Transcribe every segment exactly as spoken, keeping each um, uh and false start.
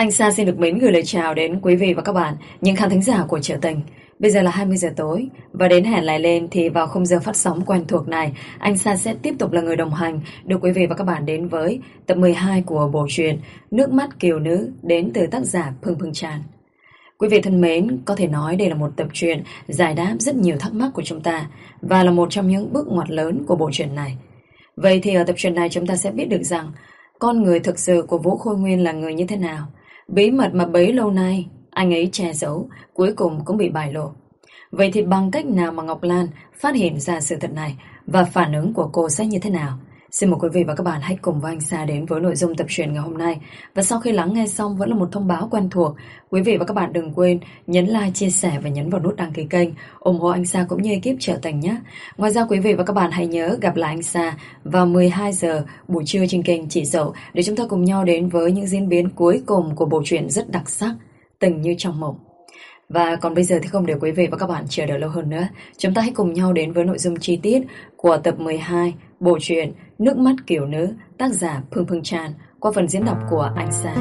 Anh Sa xin được mến gửi lời chào đến quý vị và các bạn, những khán thính giả của Trữ Tình. Bây giờ là hai mươi giờ tối và đến hẹn lại lên thì vào khung giờ phát sóng quen thuộc này, anh Sa sẽ tiếp tục là người đồng hành đưa quý vị và các bạn đến với tập mười hai của bộ truyện Nước mắt kiều nữ đến từ tác giả Phương Phương Tràn. Quý vị thân mến, có thể nói đây là một tập truyện giải đáp rất nhiều thắc mắc của chúng ta và là một trong những bước ngoặt lớn của bộ truyện này. Vậy thì ở tập truyện này chúng ta sẽ biết được rằng con người thực sự của Vũ Khôi Nguyên là người như thế nào. Bí mật mà bấy lâu nay anh ấy che giấu cuối cùng cũng bị bại lộ. Vậy thì bằng cách nào mà Ngọc Lan phát hiện ra sự thật này và phản ứng của cô sẽ như thế nào? Xin mời quý vị và các bạn hãy cùng với anh Sa đến với nội dung tập truyện ngày hôm nay. Và sau khi lắng nghe xong vẫn là một thông báo quen thuộc. Quý vị và các bạn đừng quên nhấn like, chia sẻ và nhấn vào nút đăng ký kênh, ủng hộ anh Sa cũng như ekip Trữ Tình nhé. Ngoài ra quý vị và các bạn hãy nhớ gặp lại anh Sa vào mười hai giờ buổi trưa trên kênh Chị Dậu để chúng ta cùng nhau đến với những diễn biến cuối cùng của bộ truyện rất đặc sắc Tình Như Trong Mộng. Và còn bây giờ thì không để quý vị và các bạn chờ đợi lâu hơn nữa, chúng ta hãy cùng nhau đến với nội dung chi tiết của tập mười hai bộ truyện Nước Mắt Kiều Nữ, tác giả Phương Phương Tràn, qua phần diễn đọc của anh Sa.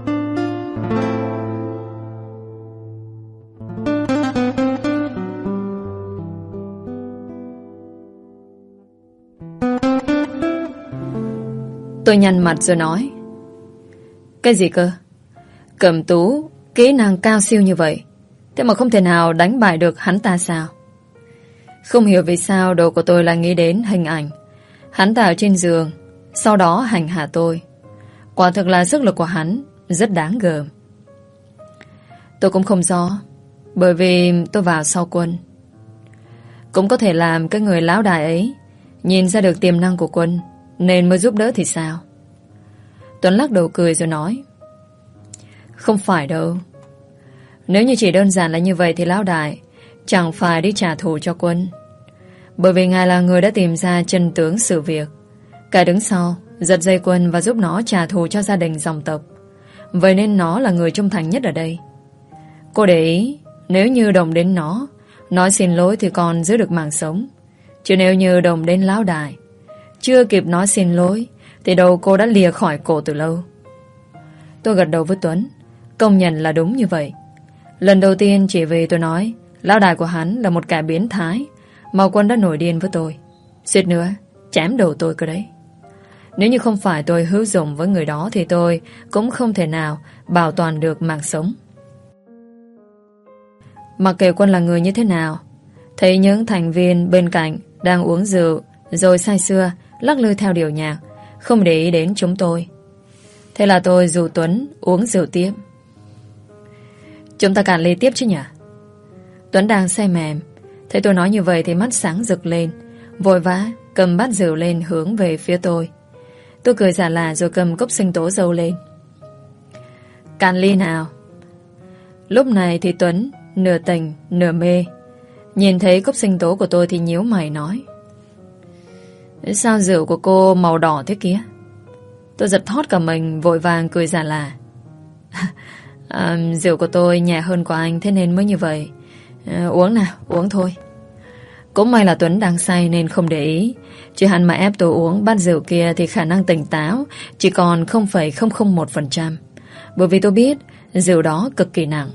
Tôi nhăn mặt rồi nói: cái gì cơ? Cẩm Tú kỹ năng cao siêu như vậy, thế mà không thể nào đánh bại được hắn ta sao? Không hiểu vì sao đầu của tôi lại nghĩ đến hình ảnh hắn ta ở trên giường, sau đó hành hạ tôi. Quả thực là sức lực của hắn rất đáng gờm. Tôi cũng không rõ, bởi vì tôi vào sau Quân. Cũng có thể làm cái người lão đại ấy nhìn ra được tiềm năng của Quân nên mới giúp đỡ thì sao? Tuấn lắc đầu cười rồi nói: không phải đâu. Nếu như chỉ đơn giản là như vậy thì lão đại chẳng phải đi trả thù cho Quân, bởi vì ngài là người đã tìm ra chân tướng sự việc, cả đứng sau giật dây Quân và giúp nó trả thù cho gia đình dòng tộc. Vậy nên nó là người trung thành nhất ở đây. Cô để ý, nếu như đồng đến nó nói xin lỗi thì còn giữ được mạng sống, chứ nếu như đồng đến lão đại chưa kịp nói xin lỗi thì đầu cô đã lìa khỏi cổ từ lâu. Tôi gật đầu với Tuấn, công nhận là đúng như vậy. Lần đầu tiên chỉ vì tôi nói lão đại của hắn là một kẻ biến thái mà Quân đã nổi điên với tôi, suýt nữa chém đầu tôi cơ đấy. Nếu như không phải tôi hữu dụng với người đó thì tôi cũng không thể nào bảo toàn được mạng sống. Mặc kệ Quân là người như thế nào, thấy những thành viên bên cạnh đang uống rượu rồi say sưa lắc lư theo điệu nhạc, không để ý đến chúng tôi. Thế là tôi rủ Tuấn uống rượu tiếp. Chúng ta cạn ly tiếp chứ nhỉ? Tuấn đang say mềm, thấy tôi nói như vậy thì mắt sáng rực lên, vội vã cầm bát rượu lên hướng về phía tôi. Tôi cười giả lả rồi cầm cốc sinh tố dâu lên. Cạn ly nào. Lúc này thì Tuấn nửa tỉnh nửa mê, nhìn thấy cốc sinh tố của tôi thì nhíu mày nói: sao rượu của cô màu đỏ thế kia? Tôi giật thót cả mình, vội vàng cười giả lả: à, rượu của tôi nhẹ hơn của anh thế nên mới như vậy. à, Uống nào, uống thôi. Cũng may là Tuấn đang say nên không để ý, chứ hắn mà ép tôi uống bát rượu kia thì khả năng tỉnh táo chỉ còn không phẩy không không một phần trăm, bởi vì tôi biết rượu đó cực kỳ nặng.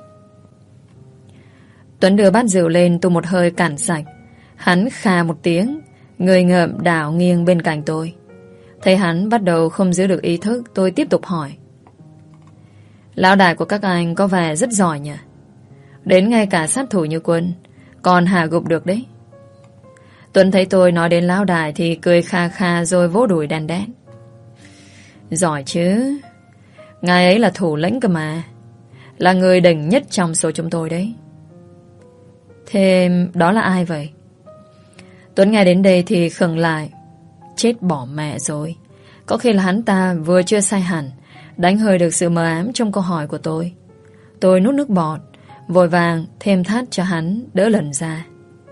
Tuấn đưa bát rượu lên, tôi một hơi cạn sạch. Hắn khà một tiếng, người ngợm đảo nghiêng bên cạnh tôi. Thấy hắn bắt đầu không giữ được ý thức, tôi tiếp tục hỏi: lão đại của các anh có vẻ rất giỏi nhỉ? Đến ngay cả sát thủ như Quân còn hạ gục được đấy. Tuấn thấy tôi nói đến lão đại thì cười kha kha rồi vỗ đùi đan đét: giỏi chứ, ngài ấy là thủ lĩnh cơ mà, là người đỉnh nhất trong số chúng tôi đấy. Thế đó là ai vậy? Tuấn nghe đến đây thì khựng lại. Chết bỏ mẹ rồi. Có khi là hắn ta vừa chưa say hẳn, đánh hơi được sự mờ ám trong câu hỏi của tôi. Tôi nuốt nước bọt, vội vàng thêm thắt cho hắn đỡ lần ra.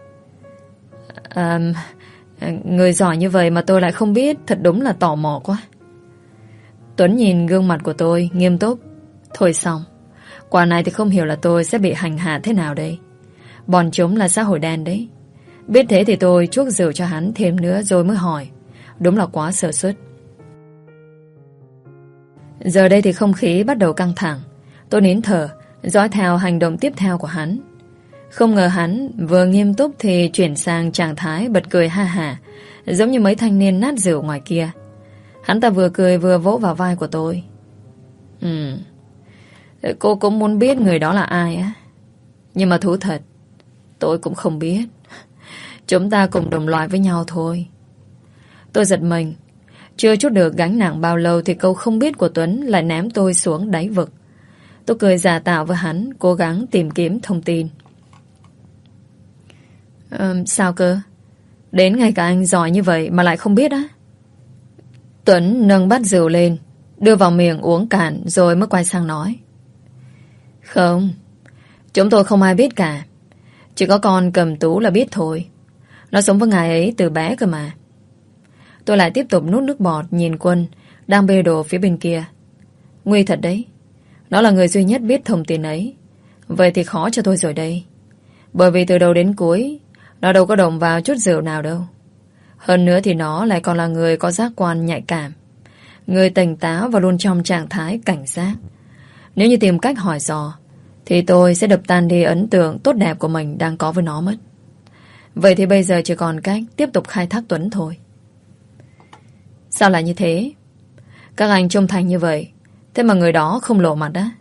à, Người giỏi như vậy mà tôi lại không biết, thật đúng là tò mò quá. Tuấn nhìn gương mặt của tôi nghiêm túc. Thôi xong, quả này thì không hiểu là tôi sẽ bị hành hạ thế nào đây. Bọn chúng là xã hội đen đấy. Biết thế thì tôi chuốc rượu cho hắn thêm nữa rồi mới hỏi. Đúng là quá sơ suất. Giờ đây thì không khí bắt đầu căng thẳng. Tôi nín thở, dõi theo hành động tiếp theo của hắn. Không ngờ hắn vừa nghiêm túc thì chuyển sang trạng thái bật cười ha hả, giống như mấy thanh niên nát rượu ngoài kia. Hắn ta vừa cười vừa vỗ vào vai của tôi. Ừ, cô cũng muốn biết người đó là ai á. Nhưng mà thú thật, tôi cũng không biết. Chúng ta cùng đồng loại với nhau thôi. Tôi giật mình. Chưa chút được gánh nặng bao lâu thì câu không biết của Tuấn lại ném tôi xuống đáy vực. Tôi cười giả tạo với hắn, cố gắng tìm kiếm thông tin. Ờ, sao cơ? Đến ngày cả anh giỏi như vậy mà lại không biết á? Tuấn nâng bát rượu lên, đưa vào miệng uống cạn rồi mới quay sang nói. Không, chúng tôi không ai biết cả. Chỉ có con Cầm Tú là biết thôi. Nó sống với ngài ấy từ bé cơ mà. Tôi lại tiếp tục nuốt nước bọt nhìn Quân đang bê đồ phía bên kia. Nguy thật đấy. Nó là người duy nhất biết thông tin ấy. Vậy thì khó cho tôi rồi đây. Bởi vì từ đầu đến cuối nó đâu có động vào chút rượu nào đâu. Hơn nữa thì nó lại còn là người có giác quan nhạy cảm, người tỉnh táo và luôn trong trạng thái cảnh giác. Nếu như tìm cách hỏi dò thì tôi sẽ đập tan đi ấn tượng tốt đẹp của mình đang có với nó mất. Vậy thì bây giờ chỉ còn cách tiếp tục khai thác Tuấn thôi. Sao lại như thế? Các anh trung thành như vậy, thế mà người đó không lộ mặt á?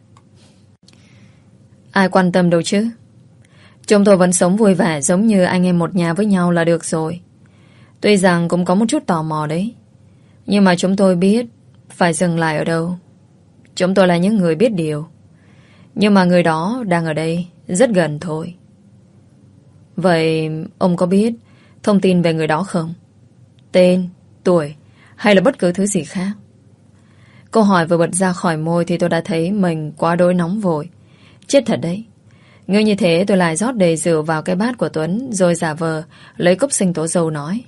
Ai quan tâm đâu chứ. Chúng tôi vẫn sống vui vẻ giống như anh em một nhà với nhau là được rồi. Tuy rằng cũng có một chút tò mò đấy, nhưng mà chúng tôi biết phải dừng lại ở đâu. Chúng tôi là những người biết điều. Nhưng mà người đó đang ở đây, rất gần thôi. Vậy ông có biết thông tin về người đó không? Tên, tuổi hay là bất cứ thứ gì khác? Câu hỏi vừa bật ra khỏi môi thì tôi đã thấy mình quá đỗi nóng vội. Chết thật đấy. Ngư như thế tôi lại rót đầy rượu vào cái bát của Tuấn, rồi giả vờ lấy cốc sinh tố dâu nói.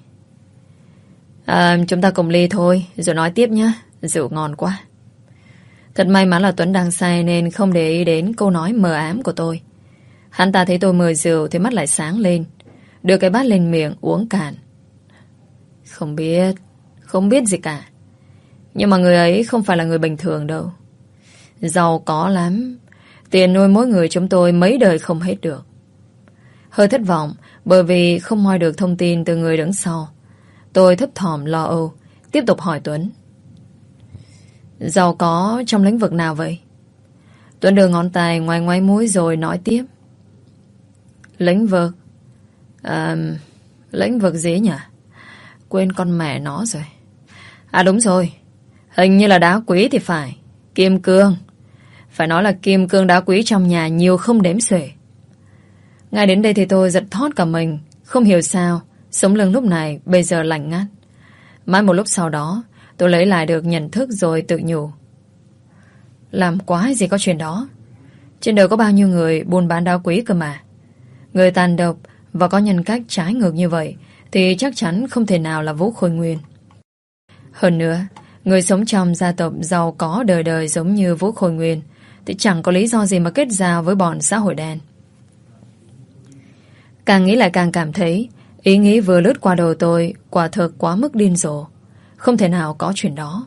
À, chúng ta cùng ly thôi, rồi nói tiếp nhé. Rượu ngon quá. Thật may mắn là Tuấn đang say nên không để ý đến câu nói mờ ám của tôi. Hắn ta thấy tôi mời rượu thì mắt lại sáng lên, đưa cái bát lên miệng uống cạn. Không biết, không biết gì cả. Nhưng mà người ấy không phải là người bình thường đâu. Giàu có lắm. Tiền nuôi mỗi người chúng tôi mấy đời không hết được. Hơi thất vọng bởi vì không moi được thông tin từ người đứng sau. Tôi thấp thỏm lo âu, tiếp tục hỏi Tuấn. Giàu có trong lĩnh vực nào vậy? Tuấn đưa ngón tay ngoáy ngoáy mũi rồi nói tiếp. Lĩnh vực? À, lĩnh vực gì nhỉ? Quên con mẹ nó rồi. À đúng rồi, hình như là đá quý thì phải. Kim cương. Phải nói là kim cương đá quý trong nhà nhiều không đếm xuể. Ngay đến đây thì tôi giật thót cả mình. Không hiểu sao sống lưng lúc này bây giờ lạnh ngắt. Mãi một lúc sau đó tôi lấy lại được nhận thức rồi tự nhủ. Làm quái gì có chuyện đó. Trên đời có bao nhiêu người buôn bán đá quý cơ mà. Người tàn độc và có nhân cách trái ngược như vậy thì chắc chắn không thể nào là Vũ Khôi Nguyên. Hơn nữa, người sống trong gia tộc giàu có đời đời giống như Vũ Khôi Nguyên thì chẳng có lý do gì mà kết giao với bọn xã hội đen. Càng nghĩ lại càng cảm thấy ý nghĩ vừa lướt qua đầu tôi quả thực quá mức điên rồ. Không thể nào có chuyện đó.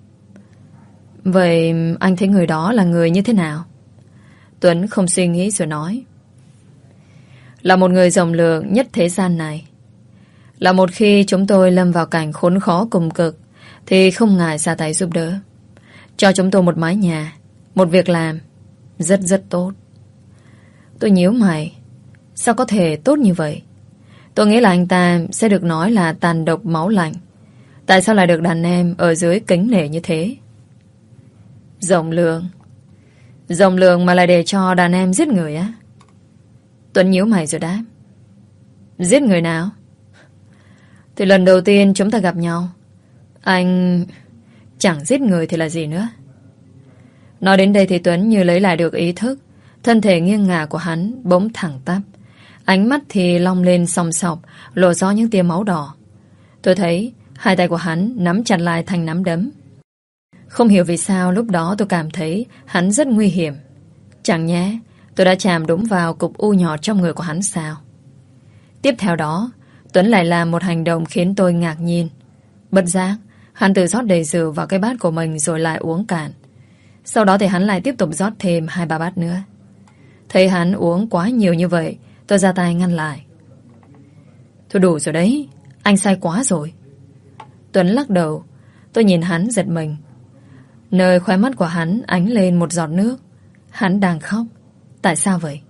Vậy anh thấy người đó là người như thế nào? Tuấn không suy nghĩ rồi nói. Là một người rộng lượng nhất thế gian này. Là một khi chúng tôi lâm vào cảnh khốn khó cùng cực thì không ngại ra tay giúp đỡ. Cho chúng tôi một mái nhà, một việc làm rất rất tốt. Tôi nhíu mày. Sao có thể tốt như vậy? Tôi nghĩ là anh ta sẽ được nói là tàn độc máu lạnh. Tại sao lại được đàn em ở dưới kính nể như thế? Rộng lượng. Rộng lượng mà lại để cho đàn em giết người á? Tuấn nhíu mày rồi đáp. Giết người nào? Thì lần đầu tiên chúng ta gặp nhau, anh chẳng giết người thì là gì nữa. Nói đến đây thì Tuấn như lấy lại được ý thức. Thân thể nghiêng ngả của hắn bỗng thẳng tắp, ánh mắt thì long lên sòng sọc, lộ rõ những tia máu đỏ. Tôi thấy hai tay của hắn nắm chặt lại thành nắm đấm. Không hiểu vì sao lúc đó tôi cảm thấy hắn rất nguy hiểm. Chẳng nhẽ tôi đã chạm đúng vào cục u nhỏ trong người của hắn sao? Tiếp theo đó Tuấn lại làm một hành động khiến tôi ngạc nhiên. Bất giác hắn tự rót đầy rượu vào cái bát của mình rồi lại uống cạn. Sau đó thì hắn lại tiếp tục rót thêm hai ba bát nữa. Thấy hắn uống quá nhiều như vậy, tôi ra tay ngăn lại. Thôi đủ rồi đấy, anh say quá rồi. Tuấn lắc đầu. Tôi nhìn hắn giật mình. Nơi khóe mắt của hắn ánh lên một giọt nước. Hắn đang khóc. Tại sao vậy?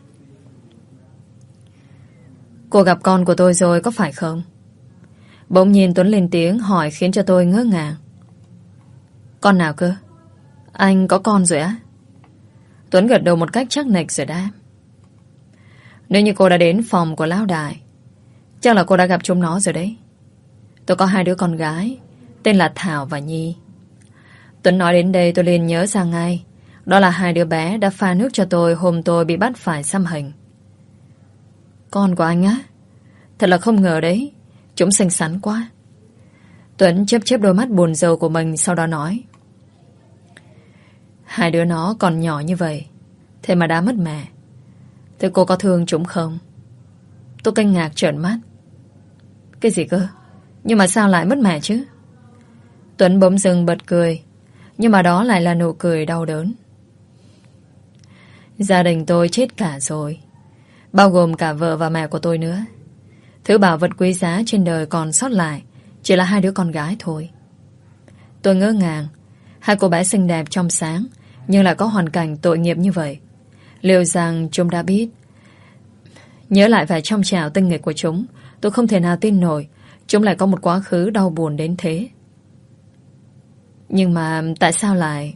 Cô gặp con của tôi rồi có phải không? Bỗng nhiên Tuấn lên tiếng hỏi khiến cho tôi ngỡ ngàng. Con nào cơ? Anh có con rồi á? Tuấn gật đầu một cách chắc nịch rồi đáp. Nếu như cô đã đến phòng của Lão Đại, chắc là cô đã gặp chúng nó rồi đấy. Tôi có hai đứa con gái, tên là Thảo và Nhi. Tuấn nói đến đây tôi liền nhớ ra ngay. Đó là hai đứa bé đã pha nước cho tôi hôm tôi bị bắt phải xăm hình. Con của anh á? Thật là không ngờ đấy. Chúng xinh xắn quá. Tuấn chớp chớp đôi mắt buồn rầu của mình, sau đó nói. Hai đứa nó còn nhỏ như vậy, thế mà đã mất mẹ. Thế cô có thương chúng không? Tôi kinh ngạc trợn mắt. Cái gì cơ? Nhưng mà sao lại mất mẹ chứ? Tuấn bỗng dưng bật cười. Nhưng mà đó lại là nụ cười đau đớn. Gia đình tôi chết cả rồi, bao gồm cả vợ và mẹ của tôi nữa. Thứ bảo vật quý giá trên đời còn sót lại chỉ là hai đứa con gái thôi. Tôi ngỡ ngàng. Hai cô bé xinh đẹp trong sáng, nhưng lại có hoàn cảnh tội nghiệp như vậy. Liệu rằng chúng đã biết? Nhớ lại vẻ trong trào tinh nghịch của chúng, tôi không thể nào tin nổi chúng lại có một quá khứ đau buồn đến thế. Nhưng mà tại sao lại?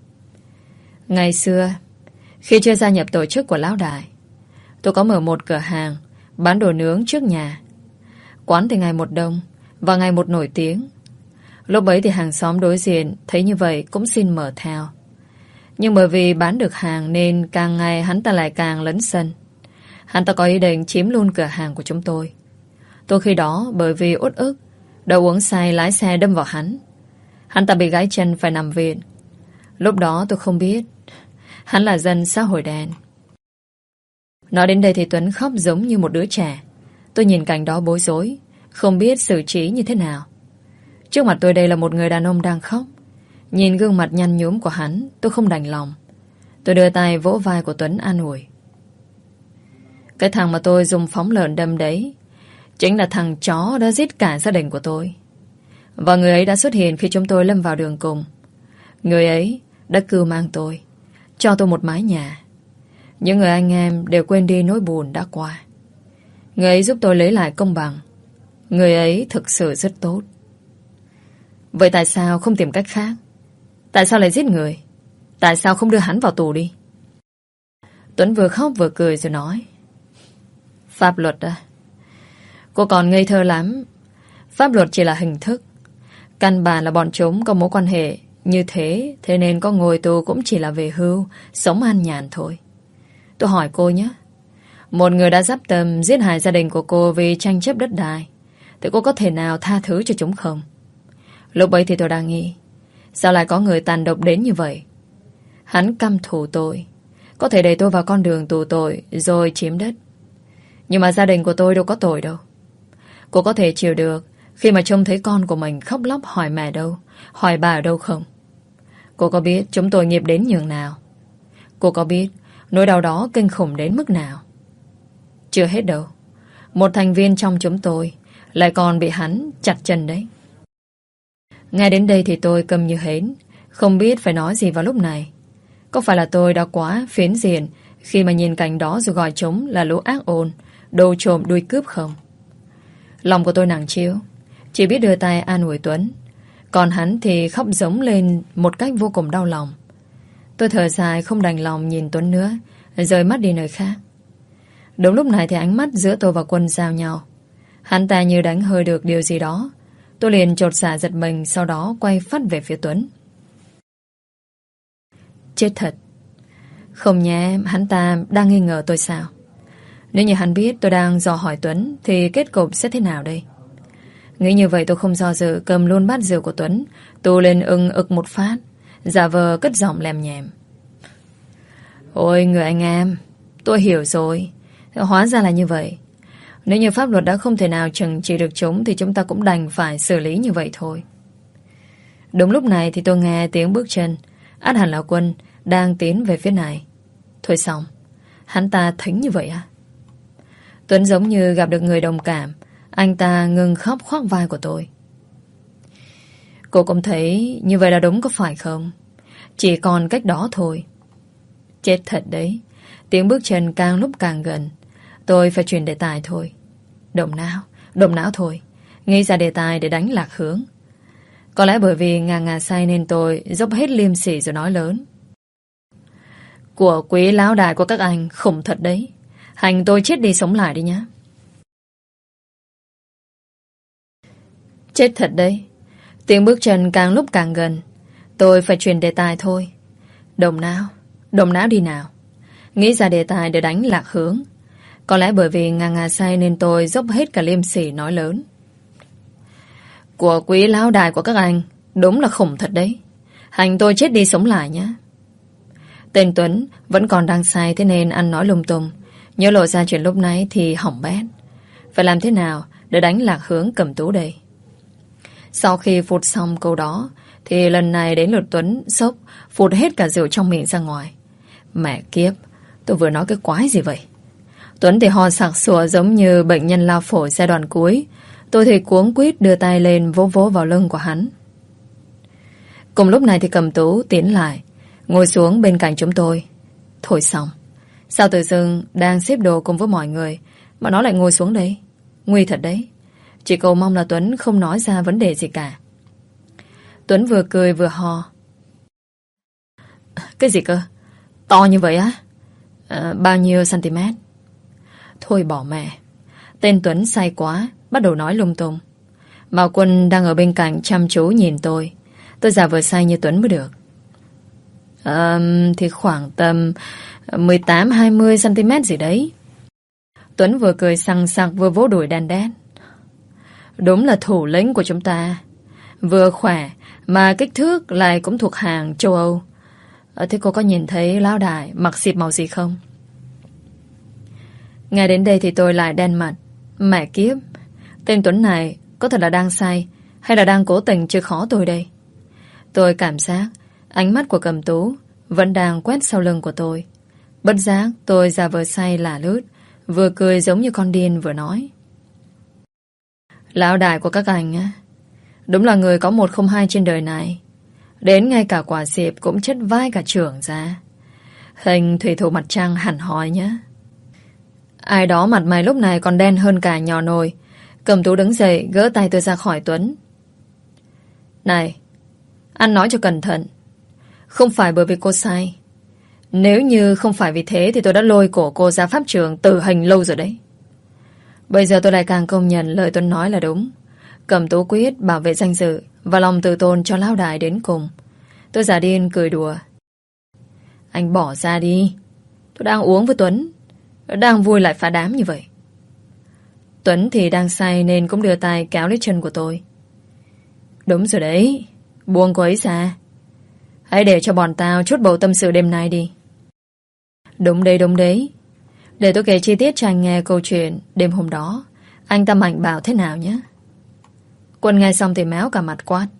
Ngày xưa, khi chưa gia nhập tổ chức của Lão Đại, tôi có mở một cửa hàng bán đồ nướng trước nhà. Quán thì ngày một đông và ngày một nổi tiếng. Lúc ấy thì hàng xóm đối diện thấy như vậy cũng xin mở theo. Nhưng bởi vì bán được hàng nên càng ngày hắn ta lại càng lấn sân. Hắn ta có ý định chiếm luôn cửa hàng của chúng tôi. Tôi khi đó bởi vì uất ức đã uống say lái xe đâm vào hắn. Hắn ta bị gãy chân phải nằm viện. Lúc đó tôi không biết hắn là dân xã hội đen. Nói đến đây thì Tuấn khóc giống như một đứa trẻ. Tôi nhìn cảnh đó bối rối, không biết xử trí như thế nào. Trước mặt tôi đây là một người đàn ông đang khóc. Nhìn gương mặt nhăn nhúm của hắn, tôi không đành lòng. Tôi đưa tay vỗ vai của Tuấn an ủi. Cái thằng mà tôi dùng phóng lợn đâm đấy chính là thằng chó đã giết cả gia đình của tôi. Và người ấy đã xuất hiện khi chúng tôi lâm vào đường cùng. Người ấy đã cưu mang tôi, cho tôi một mái nhà. Những người anh em đều quên đi nỗi buồn đã qua. Người ấy giúp tôi lấy lại công bằng. Người ấy thực sự rất tốt. Vậy tại sao không tìm cách khác? Tại sao lại giết người? Tại sao không đưa hắn vào tù đi? Tuấn vừa khóc vừa cười rồi nói. Pháp luật à? Cô còn ngây thơ lắm. Pháp luật chỉ là hình thức. Căn bản là bọn chúng có mối quan hệ như thế, thế nên có ngồi tù cũng chỉ là về hưu, sống an nhàn thôi. Tôi hỏi cô nhé, một người đã dắp tâm giết hại gia đình của cô vì tranh chấp đất đai, thì cô có thể nào tha thứ cho chúng không? Lúc ấy thì tôi đang nghĩ, sao lại có người tàn độc đến như vậy? Hắn căm thù tôi, có thể đẩy tôi vào con đường tù tội rồi chiếm đất. Nhưng mà gia đình của tôi đâu có tội đâu. Cô có thể chịu được khi mà trông thấy con của mình khóc lóc hỏi mẹ đâu, hỏi bà ở đâu không? Cô có biết chúng tôi nghiệp đến nhường nào? Cô có biết nỗi đau đó kinh khủng đến mức nào? Chưa hết đâu. Một thành viên trong chúng tôi lại còn bị hắn chặt chân đấy. Ngay đến đây thì tôi câm như hến, không biết phải nói gì vào lúc này. Có phải là tôi đã quá phiến diện khi mà nhìn cảnh đó rồi gọi chúng là lũ ác ôn, đồ trộm đuôi cướp không? Lòng của tôi nặng trĩu, chỉ biết đưa tay an ủi Tuấn. Còn hắn thì khóc giống lên một cách vô cùng đau lòng. Tôi thở dài không đành lòng nhìn Tuấn nữa, rời mắt đi nơi khác. Đúng lúc này thì ánh mắt giữa tôi và Quân giao nhau. Hắn ta như đánh hơi được điều gì đó. Tôi liền chột dạ giật mình, sau đó quay phắt về phía Tuấn. Chết thật. Không nhé, hắn ta đang nghi ngờ tôi sao? Nếu như hắn biết tôi đang dò hỏi Tuấn thì kết cục sẽ thế nào đây? Nghĩ như vậy tôi không do dự, cầm luôn bát rượu của Tuấn, tu lên ưng ực một phát, giả vờ cất giọng lèm nhèm. Ôi người anh em, tôi hiểu rồi. Hóa ra là như vậy. Nếu như pháp luật đã không thể nào trừng trị được chúng thì chúng ta cũng đành phải xử lý như vậy thôi. Đúng lúc này thì tôi nghe tiếng bước chân. Át hẳn là Quân đang tiến về phía này. Thôi xong, hắn ta thính như vậy à? Tuấn giống như gặp được người đồng cảm. Anh ta ngừng khóc khoác vai của tôi. Cô cũng thấy như vậy là đúng có phải không? Chỉ còn cách đó thôi. Chết thật đấy. Tiếng bước chân càng lúc càng gần. Tôi phải chuyển đề tài thôi. Động não, động não thôi. Nghĩ ra đề tài để đánh lạc hướng. Có lẽ bởi vì ngà ngà say nên tôi dốc hết liêm sỉ rồi nói lớn. Của quý lão đại của các anh khủng thật đấy. Hành tôi chết đi sống lại đi nhá. Chết thật đấy. Tiếng bước chân càng lúc càng gần. Tôi phải chuyển đề tài thôi. Động não, động não đi nào. Nghĩ ra đề tài để đánh lạc hướng. Có lẽ bởi vì ngà ngà say nên tôi dốc hết cả liêm sỉ nói lớn. Của quý lão đại của các anh đúng là khủng thật đấy. Hành tôi chết đi sống lại nhé. Tên Tuấn vẫn còn đang say, thế nên ăn nói lung tung. Nhớ lộ ra chuyện lúc nãy thì hỏng bét. Phải làm thế nào để đánh lạc hướng Cẩm Tú đây? Sau khi phụt xong câu đó thì lần này đến lượt Tuấn sốc phụt hết cả rượu trong miệng ra ngoài. Mẹ kiếp, tôi vừa nói cái quái gì vậy? Tuấn thì ho sặc sụa giống như bệnh nhân lao phổi giai đoạn cuối. Tôi thì cuống quýt đưa tay lên vỗ vỗ vào lưng của hắn. Cùng lúc này thì Cẩm Tú tiến lại, ngồi xuống bên cạnh chúng tôi. Thôi xong, sao tự dưng đang xếp đồ cùng với mọi người mà nó lại ngồi xuống đây? Nguy thật đấy. Chỉ cầu mong là Tuấn không nói ra vấn đề gì cả. Tuấn vừa cười vừa ho. Cái gì cơ? To như vậy á? À, bao nhiêu cm? Thôi bỏ mẹ. Tên Tuấn say quá, bắt đầu nói lung tung. Mạo Quân đang ở bên cạnh chăm chú nhìn tôi. Tôi giả vờ say như Tuấn mới được. À, thì khoảng tầm mười tám hai mươi cm gì đấy. Tuấn vừa cười sằng sặc vừa vỗ đùi đan đét. Đúng là thủ lĩnh của chúng ta. Vừa khỏe mà kích thước lại cũng thuộc hàng châu Âu. à, Thế cô có nhìn thấy lão đại mặc xịp màu gì không? Ngay đến đây thì tôi lại đen mặt. Mẹ kiếp, tên Tuấn này có thật là đang say hay là đang cố tình chơi khó tôi đây? Tôi cảm giác ánh mắt của Cẩm Tú vẫn đang quét sau lưng của tôi. Bất giác tôi giả vờ say lả lướt, vừa cười giống như con điên vừa nói. Lão đại của các anh á, đúng là người có một không hai trên đời này. Đến ngay cả quả xịp cũng chất vai cả trưởng ra. Hình thủy thủ mặt trăng hẳn hoi nhá. Ai đó mặt mày lúc này còn đen hơn cả nhỏ nồi. Cẩm Tú đứng dậy gỡ tay tôi ra khỏi Tuấn. Này, anh nói cho cẩn thận. Không phải bởi vì cô say. Nếu như không phải vì thế thì tôi đã lôi cổ cô ra pháp trường tử hình lâu rồi đấy. Bây giờ tôi lại càng công nhận lời Tuấn nói là đúng. Cẩm Tú quyết bảo vệ danh dự và lòng tự tôn cho lão đại đến cùng. Tôi giả điên cười đùa. Anh bỏ ra đi. Tôi đang uống với Tuấn, đang vui lại phá đám như vậy. Tuấn thì đang say nên cũng đưa tay kéo lấy chân của tôi. Đúng rồi đấy, buông cô ấy ra. Hãy để cho bọn tao chốt bầu tâm sự đêm nay đi. Đúng đấy, đúng đấy. Để tôi kể chi tiết cho anh nghe câu chuyện đêm hôm đó anh ta mạnh bạo thế nào nhé. Quân nghe xong thì méo cả mặt quát.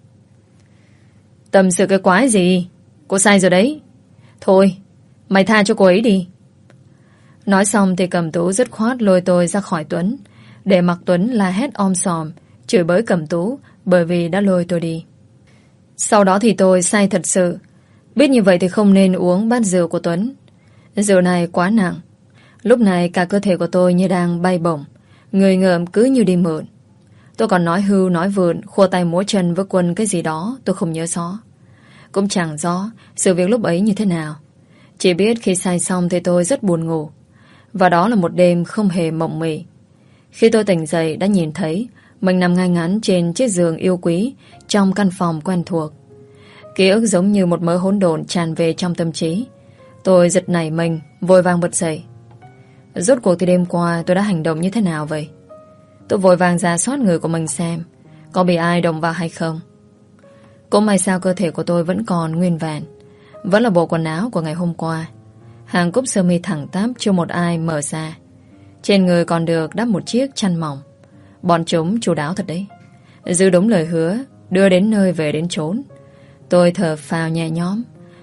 Tâm sự cái quái gì? Cô sai rồi đấy. Thôi, mày tha cho cô ấy đi. Nói xong thì Cẩm Tú dứt khoát lôi tôi ra khỏi Tuấn, để mặc Tuấn la hét om sòm chửi bới Cẩm Tú bởi vì đã lôi tôi đi. Sau đó thì tôi say thật sự. Biết như vậy thì không nên uống bát rượu của Tuấn. Rượu này quá nặng. Lúc này cả cơ thể của tôi như đang bay bổng, người ngợm cứ như đi mượn. Tôi còn nói hưu nói vượn, khua tay múa chân với Quân cái gì đó tôi không nhớ rõ. Cũng chẳng rõ sự việc lúc ấy như thế nào. Chỉ biết khi say xong thì tôi rất buồn ngủ. Và đó là một đêm không hề mộng mị. Khi tôi tỉnh dậy đã nhìn thấy mình nằm ngay ngắn trên chiếc giường yêu quý trong căn phòng quen thuộc. Ký ức giống như một mớ hỗn độn tràn về trong tâm trí. Tôi giật nảy mình, vội vàng bật dậy. Rốt cuộc thì đêm qua tôi đã hành động như thế nào vậy? Tôi vội vàng rà soát người của mình xem có bị ai động vào hay không. Cũng may sao cơ thể của tôi vẫn còn nguyên vẹn, vẫn là bộ quần áo của ngày hôm qua. Hàng cúc sơ mi thẳng tắp chưa một ai mở ra. Trên người còn được đắp một chiếc chăn mỏng. Bọn chúng chu đáo thật đấy. Giữ đúng lời hứa, đưa đến nơi về đến chốn. Tôi thở phào nhẹ nhõm.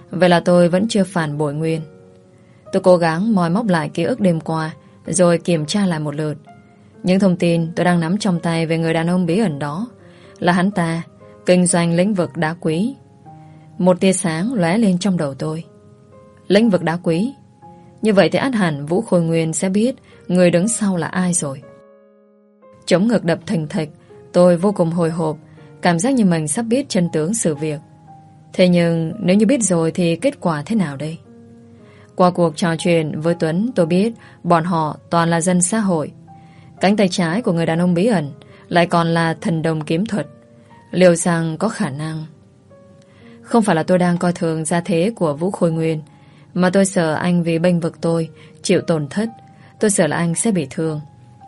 Vậy là tôi vẫn chưa phản bội Nguyên. Tôi cố gắng moi móc lại ký ức đêm qua, rồi kiểm tra lại một lượt. Những thông tin tôi đang nắm trong tay về người đàn ông bí ẩn đó là hắn ta kinh doanh lĩnh vực đá quý. Một tia sáng lóe lên trong đầu tôi. Lĩnh vực đá quý. Như vậy thì ắt hẳn Vũ Khôi Nguyên sẽ biết người đứng sau là ai rồi. Chống ngực đập thình thịch, tôi vô cùng hồi hộp, cảm giác như mình sắp biết chân tướng sự việc. Thế nhưng nếu như biết rồi thì kết quả thế nào đây? Qua cuộc trò chuyện với Tuấn, tôi biết bọn họ toàn là dân xã hội. Cánh tay trái của người đàn ông bí ẩn lại còn là thần đồng kiếm thuật. Liệu rằng có khả năng? Không phải là tôi đang coi thường gia thế của Vũ Khôi Nguyên, mà tôi sợ anh vì bênh vực tôi chịu tổn thất. Tôi sợ là anh sẽ bị thương.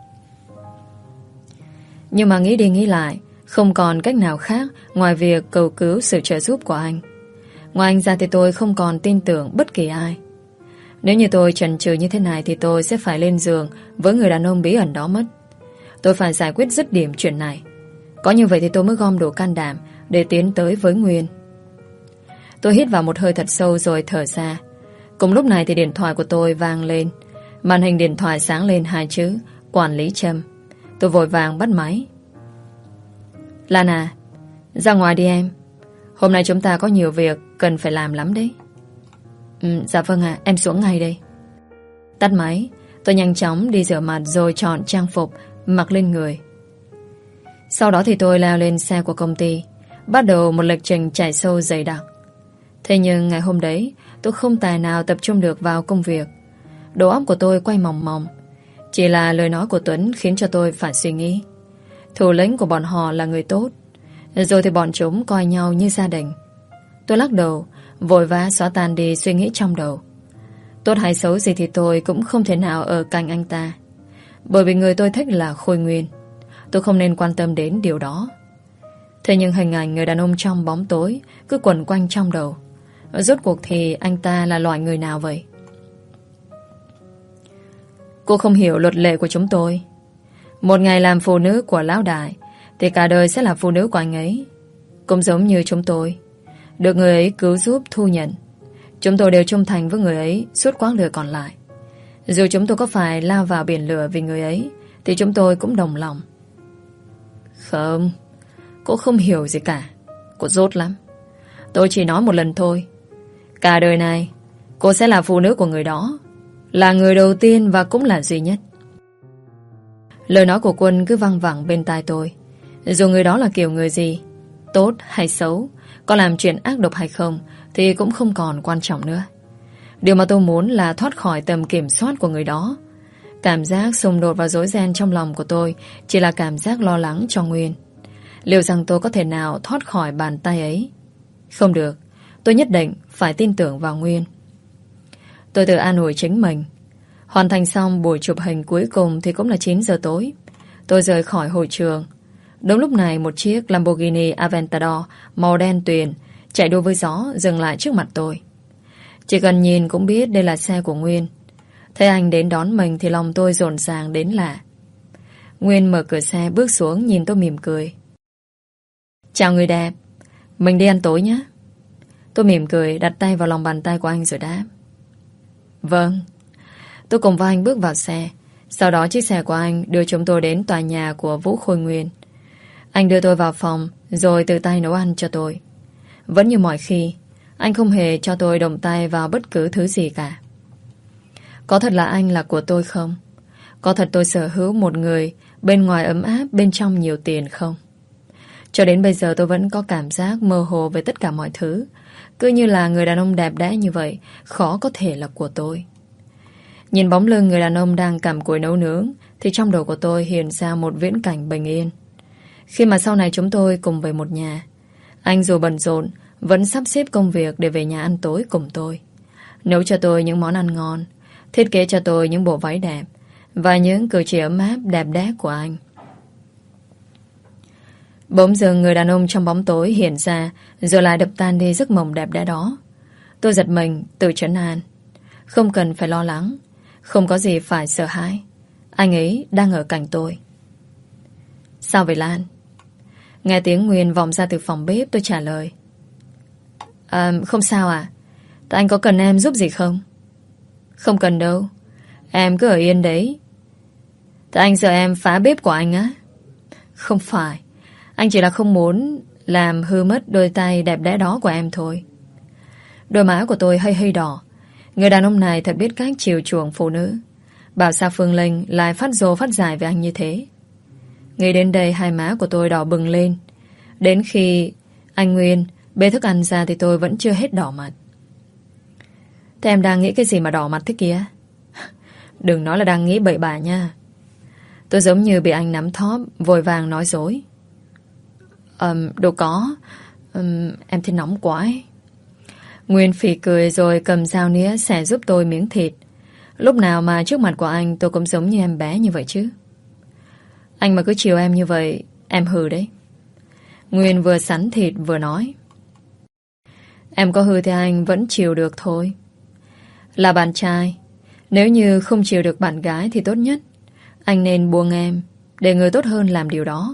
Nhưng mà nghĩ đi nghĩ lại, không còn cách nào khác ngoài việc cầu cứu sự trợ giúp của anh. Ngoài anh ra thì tôi không còn tin tưởng bất kỳ ai. Nếu như tôi chần chừ như thế này thì tôi sẽ phải lên giường với người đàn ông bí ẩn đó mất. Tôi phải giải quyết dứt điểm chuyện này. Có như vậy thì tôi mới gom đủ can đảm để tiến tới với Nguyên. Tôi hít vào một hơi thật sâu rồi thở ra. Cùng lúc này thì điện thoại của tôi vang lên. Màn hình điện thoại sáng lên hai chữ Quản lý Trâm. Tôi vội vàng bắt máy. Lan à, ra ngoài đi em. Hôm nay chúng ta có nhiều việc cần phải làm lắm đấy. Ừ, dạ vâng ạ, em xuống ngay đây. Tắt máy, tôi nhanh chóng đi rửa mặt rồi chọn trang phục mặc lên người. Sau đó thì tôi leo lên xe của công ty, bắt đầu một lịch trình chạy sâu dày đặc. Thế nhưng ngày hôm đấy tôi không tài nào tập trung được vào công việc. Đầu óc của tôi quay mòng mòng. Chỉ là lời nói của Tuấn khiến cho tôi phải suy nghĩ. Thủ lĩnh của bọn họ là người tốt, rồi thì bọn chúng coi nhau như gia đình. Tôi lắc đầu, vội vã xóa tan đi suy nghĩ trong đầu. Tốt hay xấu gì thì tôi cũng không thể nào ở cạnh anh ta, bởi vì người tôi thích là Khôi Nguyên. Tôi không nên quan tâm đến điều đó. Thế nhưng hình ảnh người đàn ông trong bóng tối cứ quẩn quanh trong đầu. Rốt cuộc thì anh ta là loại người nào vậy? Cô không hiểu luật lệ của chúng tôi. Một ngày làm phụ nữ của lão đại thì cả đời sẽ là phụ nữ của anh ấy. Cũng giống như chúng tôi, được người ấy cứu giúp thu nhận. Chúng tôi đều trung thành với người ấy suốt quãng đời còn lại. Dù chúng tôi có phải lao vào biển lửa vì người ấy thì chúng tôi cũng đồng lòng. Không, cô không hiểu gì cả. Cô dốt lắm. Tôi chỉ nói một lần thôi. Cả đời này cô sẽ là phụ nữ của người đó, là người đầu tiên và cũng là duy nhất. Lời nói của Quân cứ văng vẳng bên tai tôi. Dù người đó là kiểu người gì, tốt hay xấu, có làm chuyện ác độc hay không thì cũng không còn quan trọng nữa. Điều mà tôi muốn là thoát khỏi tầm kiểm soát của người đó. Cảm giác xung đột và rối ren trong lòng của tôi chỉ là cảm giác lo lắng cho Nguyên. Liệu rằng tôi có thể nào thoát khỏi bàn tay ấy? Không được. Tôi nhất định phải tin tưởng vào Nguyên. Tôi tự an ủi chính mình. Hoàn thành xong buổi chụp hình cuối cùng thì cũng là chín giờ tối. Tôi rời khỏi hội trường. Đúng lúc này một chiếc Lamborghini Aventador màu đen tuyền chạy đua với gió dừng lại trước mặt tôi. Chỉ cần nhìn cũng biết đây là xe của Nguyên. Thấy anh đến đón mình thì lòng tôi dồn dàng đến lạ. Nguyên mở cửa xe bước xuống nhìn tôi mỉm cười. Chào người đẹp, mình đi ăn tối nhé. Tôi mỉm cười đặt tay vào lòng bàn tay của anh rồi đáp. Vâng. Tôi cùng với anh bước vào xe. Sau đó chiếc xe của anh đưa chúng tôi đến tòa nhà của Vũ Khôi Nguyên. Anh đưa tôi vào phòng rồi tự tay nấu ăn cho tôi. Vẫn như mọi khi, anh không hề cho tôi động tay vào bất cứ thứ gì cả. Có thật là anh là của tôi không? Có thật tôi sở hữu một người bên ngoài ấm áp, bên trong nhiều tiền không? Cho đến bây giờ tôi vẫn có cảm giác mơ hồ về tất cả mọi thứ. Cứ như là người đàn ông đẹp đẽ như vậy khó có thể là của tôi. Nhìn bóng lưng người đàn ông đang cặm cụi nấu nướng thì trong đầu của tôi hiện ra một viễn cảnh bình yên. Khi mà sau này chúng tôi cùng về một nhà, anh dù bận rộn vẫn sắp xếp công việc để về nhà ăn tối cùng tôi, nấu cho tôi những món ăn ngon, thiết kế cho tôi những bộ váy đẹp và những cử chỉ ấm áp đẹp đẽ của anh. Bỗng dưng người đàn ông trong bóng tối hiện ra rồi lại đập tan đi giấc mộng đẹp đẽ đó. Tôi giật mình tự trấn an. Không cần phải lo lắng, không có gì phải sợ hãi. Anh ấy đang ở cạnh tôi. Sao vậy Lan? Nghe tiếng Nguyên vọng ra từ phòng bếp, tôi trả lời. À, không sao à. Thế anh có cần em giúp gì không? Không cần đâu. Em cứ ở yên đấy. Thế anh sợ em phá bếp của anh á? Không phải. Anh chỉ là không muốn làm hư mất đôi tay đẹp đẽ đó của em thôi. Đôi má của tôi hơi hơi đỏ. Người đàn ông này thật biết cách chiều chuộng phụ nữ. Bảo sao Phương Linh lại phát rồ phát dài với anh như thế. Nghĩ đến đây hai má của tôi đỏ bừng lên. Đến khi anh Nguyên bê thức ăn ra thì tôi vẫn chưa hết đỏ mặt. Thế em đang nghĩ cái gì mà đỏ mặt thế kia? Đừng nói là đang nghĩ bậy bạ nha. Tôi giống như bị anh nắm thóp, vội vàng nói dối. um, Đâu có. um, Em thấy nóng quá ấy. Nguyên phì cười rồi cầm dao nĩa xẻ giúp tôi miếng thịt. Lúc nào mà trước mặt của anh tôi cũng giống như em bé như vậy chứ. Anh mà cứ chiều em như vậy, em hừ đấy. Nguyên vừa sắn thịt vừa nói. Em có hư thì anh vẫn chiều được thôi. Là bạn trai, nếu như không chiều được bạn gái thì tốt nhất anh nên buông em, để người tốt hơn làm điều đó.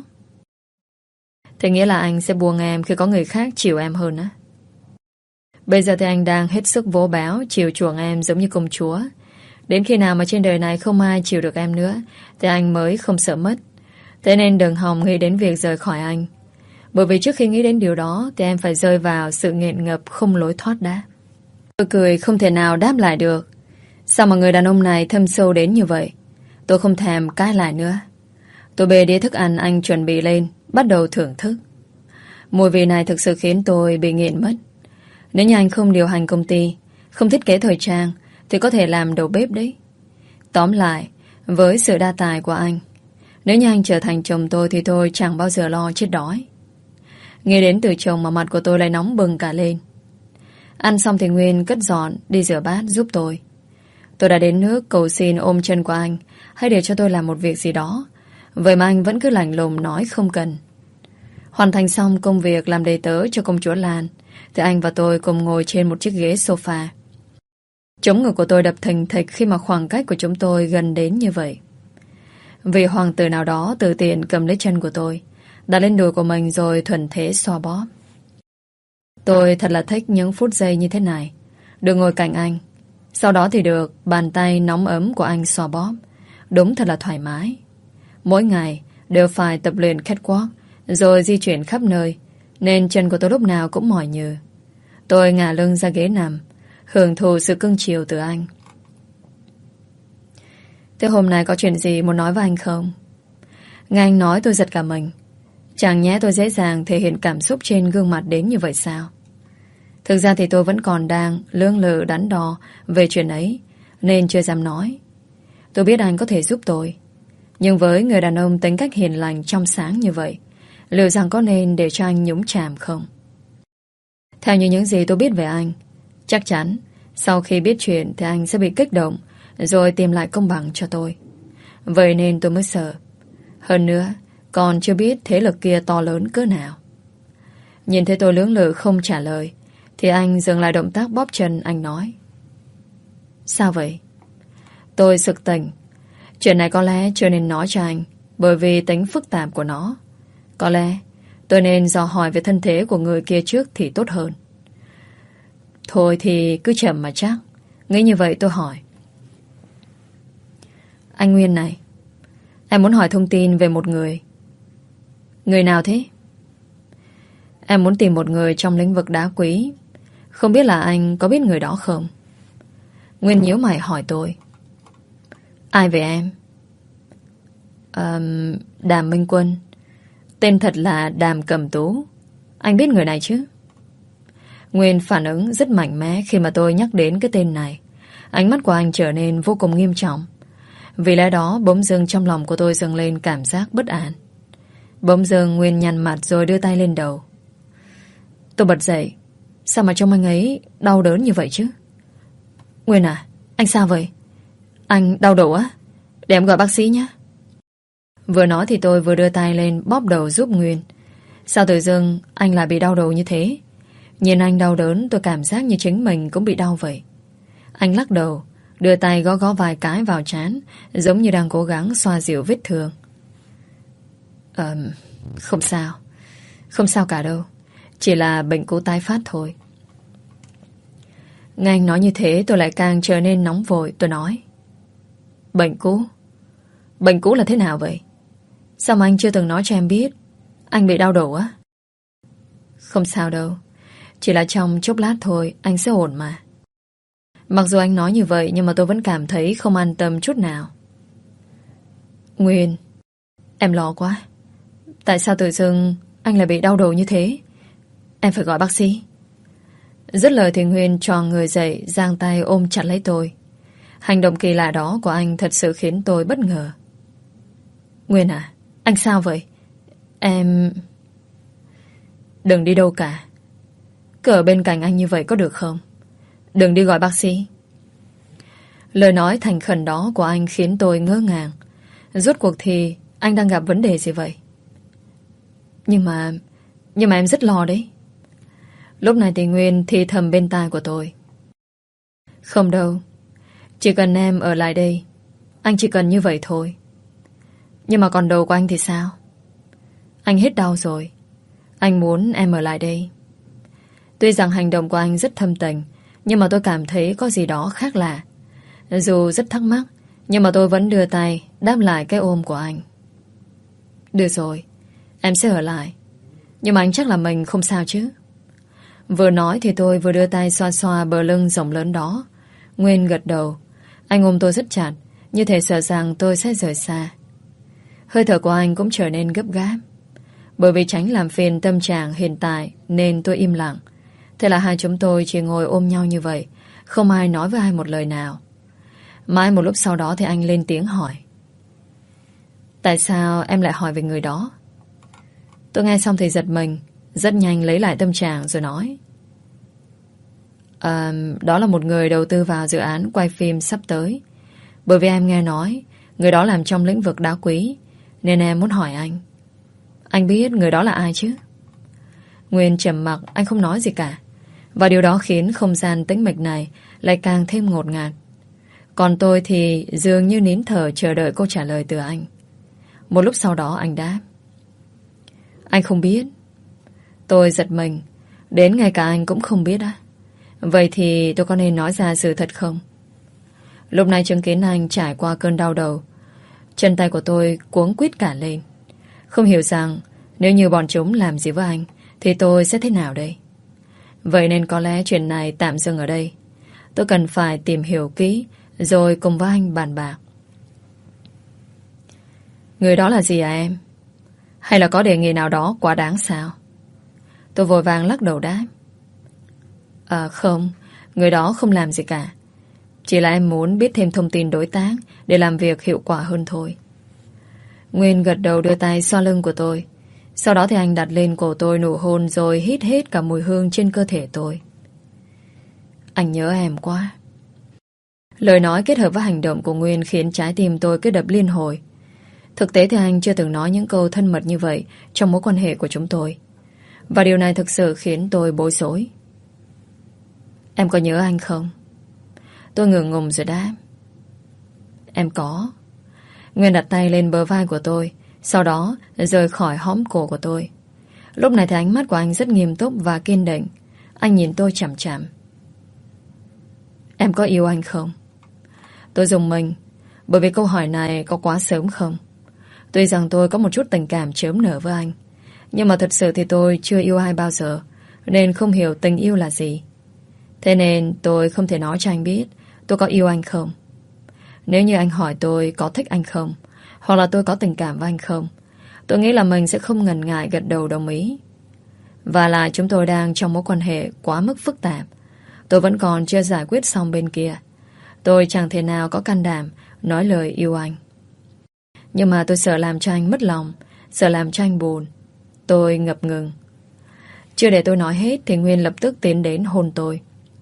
Thế nghĩa là anh sẽ buông em khi có người khác chiều em hơn á? Bây giờ thì anh đang hết sức vỗ báo chiều chuộng em giống như công chúa. Đến khi nào mà trên đời này không ai chiều được em nữa thì anh mới không sợ mất. Thế nên đừng hòng nghĩ đến việc rời khỏi anh. Bởi vì trước khi nghĩ đến điều đó thì em phải rơi vào sự nghiện ngập không lối thoát đã. Tôi cười không thể nào đáp lại được. Sao mà người đàn ông này thâm sâu đến như vậy? Tôi không thèm cãi lại nữa. Tôi bê đĩa thức ăn anh chuẩn bị lên, bắt đầu thưởng thức. Mùi vị này thực sự khiến tôi bị nghiện mất. Nếu như anh không điều hành công ty, không thiết kế thời trang thì có thể làm đầu bếp đấy. Tóm lại, với sự đa tài của anh, nếu như anh trở thành chồng tôi thì tôi chẳng bao giờ lo chết đói. Nghe đến từ chồng mà mặt của tôi lại nóng bừng cả lên. Ăn xong thì Nguyên cất dọn đi rửa bát giúp tôi. Tôi đã đến nước cầu xin ôm chân của anh, hay để cho tôi làm một việc gì đó. Vậy mà anh vẫn cứ lạnh lùng nói không cần. Hoàn thành xong công việc làm đầy tớ cho công chúa Lan thì anh và tôi cùng ngồi trên một chiếc ghế sofa. Chống ngực của tôi đập thình thịch khi mà khoảng cách của chúng tôi gần đến như vậy. Vì hoàng tử nào đó tự tiện cầm lấy chân của tôi, đặt lên đùi của mình rồi thuần thế xoa bóp. Tôi thật là thích những phút giây như thế này, được ngồi cạnh anh, sau đó thì được bàn tay nóng ấm của anh xoa bóp. Đúng thật là thoải mái. Mỗi ngày đều phải tập luyện catwalk rồi di chuyển khắp nơi, nên chân của tôi lúc nào cũng mỏi nhừ. Tôi ngả lưng ra ghế nằm, hưởng thụ sự cưng chiều từ anh. Thế hôm nay có chuyện gì muốn nói với anh không? Nghe anh nói tôi giật cả mình. Chẳng nhẽ tôi dễ dàng thể hiện cảm xúc trên gương mặt đến như vậy sao? Thực ra thì tôi vẫn còn đang lưỡng lự đắn đo về chuyện ấy, nên chưa dám nói. Tôi biết anh có thể giúp tôi, nhưng với người đàn ông tính cách hiền lành trong sáng như vậy, liệu rằng có nên để cho anh nhúng chàm không? Theo như những gì tôi biết về anh, chắc chắn sau khi biết chuyện thì anh sẽ bị kích động rồi tìm lại công bằng cho tôi. Vậy nên tôi mới sợ. Hơn nữa, còn chưa biết thế lực kia to lớn cỡ nào. Nhìn thấy tôi lưỡng lự không trả lời thì anh dừng lại động tác bóp chân. Anh nói: Sao vậy? Tôi sực tỉnh. Chuyện này có lẽ chưa nên nói cho anh, bởi vì tính phức tạp của nó. Có lẽ tôi nên dò hỏi về thân thế của người kia trước thì tốt hơn. Thôi thì cứ chậm mà chắc. Nghĩ như vậy tôi hỏi: Anh Nguyên này, em muốn hỏi thông tin về một người. Người nào thế? Em muốn tìm một người trong lĩnh vực đá quý. Không biết là anh có biết người đó không? Nguyên nhíu mày hỏi tôi: Ai về em? À, Đàm Minh Quân. Tên thật là Đàm Cẩm Tú. Anh biết người này chứ? Nguyên phản ứng rất mạnh mẽ khi mà tôi nhắc đến cái tên này. Ánh mắt của anh trở nên vô cùng nghiêm trọng. Vì lẽ đó bỗng dưng trong lòng của tôi dâng lên cảm giác bất an. Bỗng dưng Nguyên nhăn mặt rồi đưa tay lên đầu. Tôi bật dậy. Sao mà trông anh ấy đau đớn như vậy chứ? Nguyên à, anh sao vậy? Anh đau đầu á? Để em gọi bác sĩ nhé. Vừa nói thì tôi vừa đưa tay lên bóp đầu giúp Nguyên. Sao tự dưng anh lại bị đau đầu như thế? Nhìn anh đau đớn tôi cảm giác như chính mình cũng bị đau vậy. Anh lắc đầu, đưa tay gõ gõ vài cái vào trán, giống như đang cố gắng xoa dịu vết thương. Ờ, không sao. Không sao cả đâu. Chỉ là bệnh cũ tái phát thôi. Nghe anh nói như thế tôi lại càng trở nên nóng vội. Tôi nói: Bệnh cũ? Bệnh cũ là thế nào vậy? Sao mà anh chưa từng nói cho em biết anh bị đau đầu á? Không sao đâu, chỉ là trong chốc lát thôi, anh sẽ ổn mà. Mặc dù anh nói như vậy, nhưng mà tôi vẫn cảm thấy không an tâm chút nào. Nguyên, em lo quá. Tại sao tự dưng anh lại bị đau đầu như thế? Em phải gọi bác sĩ. Dứt lời thì Nguyên trò người dậy, giang tay ôm chặt lấy tôi. Hành động kỳ lạ đó của anh thật sự khiến tôi bất ngờ. Nguyên à, anh sao vậy? Em... Đừng đi đâu cả. Cứ ở bên cạnh anh như vậy có được không? Đừng đi gọi bác sĩ. Lời nói thành khẩn đó của anh khiến tôi ngỡ ngàng. Rốt cuộc thì anh đang gặp vấn đề gì vậy? Nhưng mà... Nhưng mà em rất lo đấy. Lúc này thì Nguyên thì thầm bên tai của tôi: Không đâu, chỉ cần em ở lại đây. Anh chỉ cần như vậy thôi. Nhưng mà còn đầu của anh thì sao? Anh hết đau rồi. Anh muốn em ở lại đây. Tuy rằng hành động của anh rất thâm tình, nhưng mà tôi cảm thấy có gì đó khác lạ. Dù rất thắc mắc, nhưng mà tôi vẫn đưa tay đáp lại cái ôm của anh. Được rồi, em sẽ ở lại. Nhưng mà anh chắc là mình không sao chứ? Vừa nói thì tôi vừa đưa tay xoa xoa bờ lưng rộng lớn đó. Nguyên gật đầu. Anh ôm tôi rất chặt, như thể sợ rằng tôi sẽ rời xa. Hơi thở của anh cũng trở nên gấp gáp. Bởi vì tránh làm phiền tâm trạng hiện tại nên tôi im lặng. Thế là hai chúng tôi chỉ ngồi ôm nhau như vậy, không ai nói với ai một lời nào. Mãi một lúc sau đó thì anh lên tiếng hỏi: Tại sao em lại hỏi về người đó? Tôi nghe xong thì giật mình, rất nhanh lấy lại tâm trạng rồi nói: à, Đó là một người đầu tư vào dự án quay phim sắp tới. Bởi vì em nghe nói người đó làm trong lĩnh vực đá quý, nên em muốn hỏi anh. Anh biết người đó là ai chứ? Nguyên trầm mặc, anh không nói gì cả. Và điều đó khiến không gian tĩnh mịch này lại càng thêm ngột ngạt. Còn tôi thì dường như nín thở chờ đợi câu trả lời từ anh. Một lúc sau đó anh đáp: Anh không biết. Tôi giật mình. Đến ngay cả anh cũng không biết á? Vậy thì tôi có nên nói ra sự thật không? Lúc này chứng kiến anh trải qua cơn đau đầu, chân tay của tôi cuống quýt cả lên. Không hiểu rằng nếu như bọn chúng làm gì với anh thì tôi sẽ thế nào đây? Vậy nên có lẽ chuyện này tạm dừng ở đây. Tôi cần phải tìm hiểu kỹ rồi cùng với anh bàn bạc. Người đó là gì à em? Hay là có đề nghị nào đó quá đáng sao? Tôi vội vàng lắc đầu đáp: À không, người đó không làm gì cả. Chỉ là em muốn biết thêm thông tin đối tác để làm việc hiệu quả hơn thôi. Nguyên gật đầu đưa tay xoa lưng của tôi. Sau đó thì anh đặt lên cổ tôi nụ hôn rồi hít hết cả mùi hương trên cơ thể tôi. Anh nhớ em quá. Lời nói kết hợp với hành động của Nguyên khiến trái tim tôi cứ đập liên hồi. Thực tế thì anh chưa từng nói những câu thân mật như vậy trong mối quan hệ của chúng tôi. Và điều này thực sự khiến tôi bối rối. Em có nhớ anh không? Tôi ngượng ngùng rồi đáp: Em có. Nguyên đặt tay lên bờ vai của tôi, sau đó rời khỏi hõm cổ của tôi. Lúc này thì ánh mắt của anh rất nghiêm túc và kiên định. Anh nhìn tôi chằm chằm. Em có yêu anh không? Tôi rùng mình, bởi vì câu hỏi này có quá sớm không? Tuy rằng tôi có một chút tình cảm chớm nở với anh, nhưng mà thật sự thì tôi chưa yêu ai bao giờ, nên không hiểu tình yêu là gì. Thế nên tôi không thể nói cho anh biết tôi có yêu anh không. Nếu như anh hỏi tôi có thích anh không, hoặc là tôi có tình cảm với anh không, tôi nghĩ là mình sẽ không ngần ngại gật đầu đồng ý. Và lại chúng tôi đang trong mối quan hệ quá mức phức tạp. Tôi vẫn còn chưa giải quyết xong bên kia. Tôi chẳng thể nào có can đảm nói lời yêu anh. Nhưng mà tôi sợ làm cho anh mất lòng, sợ làm cho anh buồn. Tôi ngập ngừng. Chưa để tôi nói hết thì Nguyên lập tức tiến đến hôn tôi.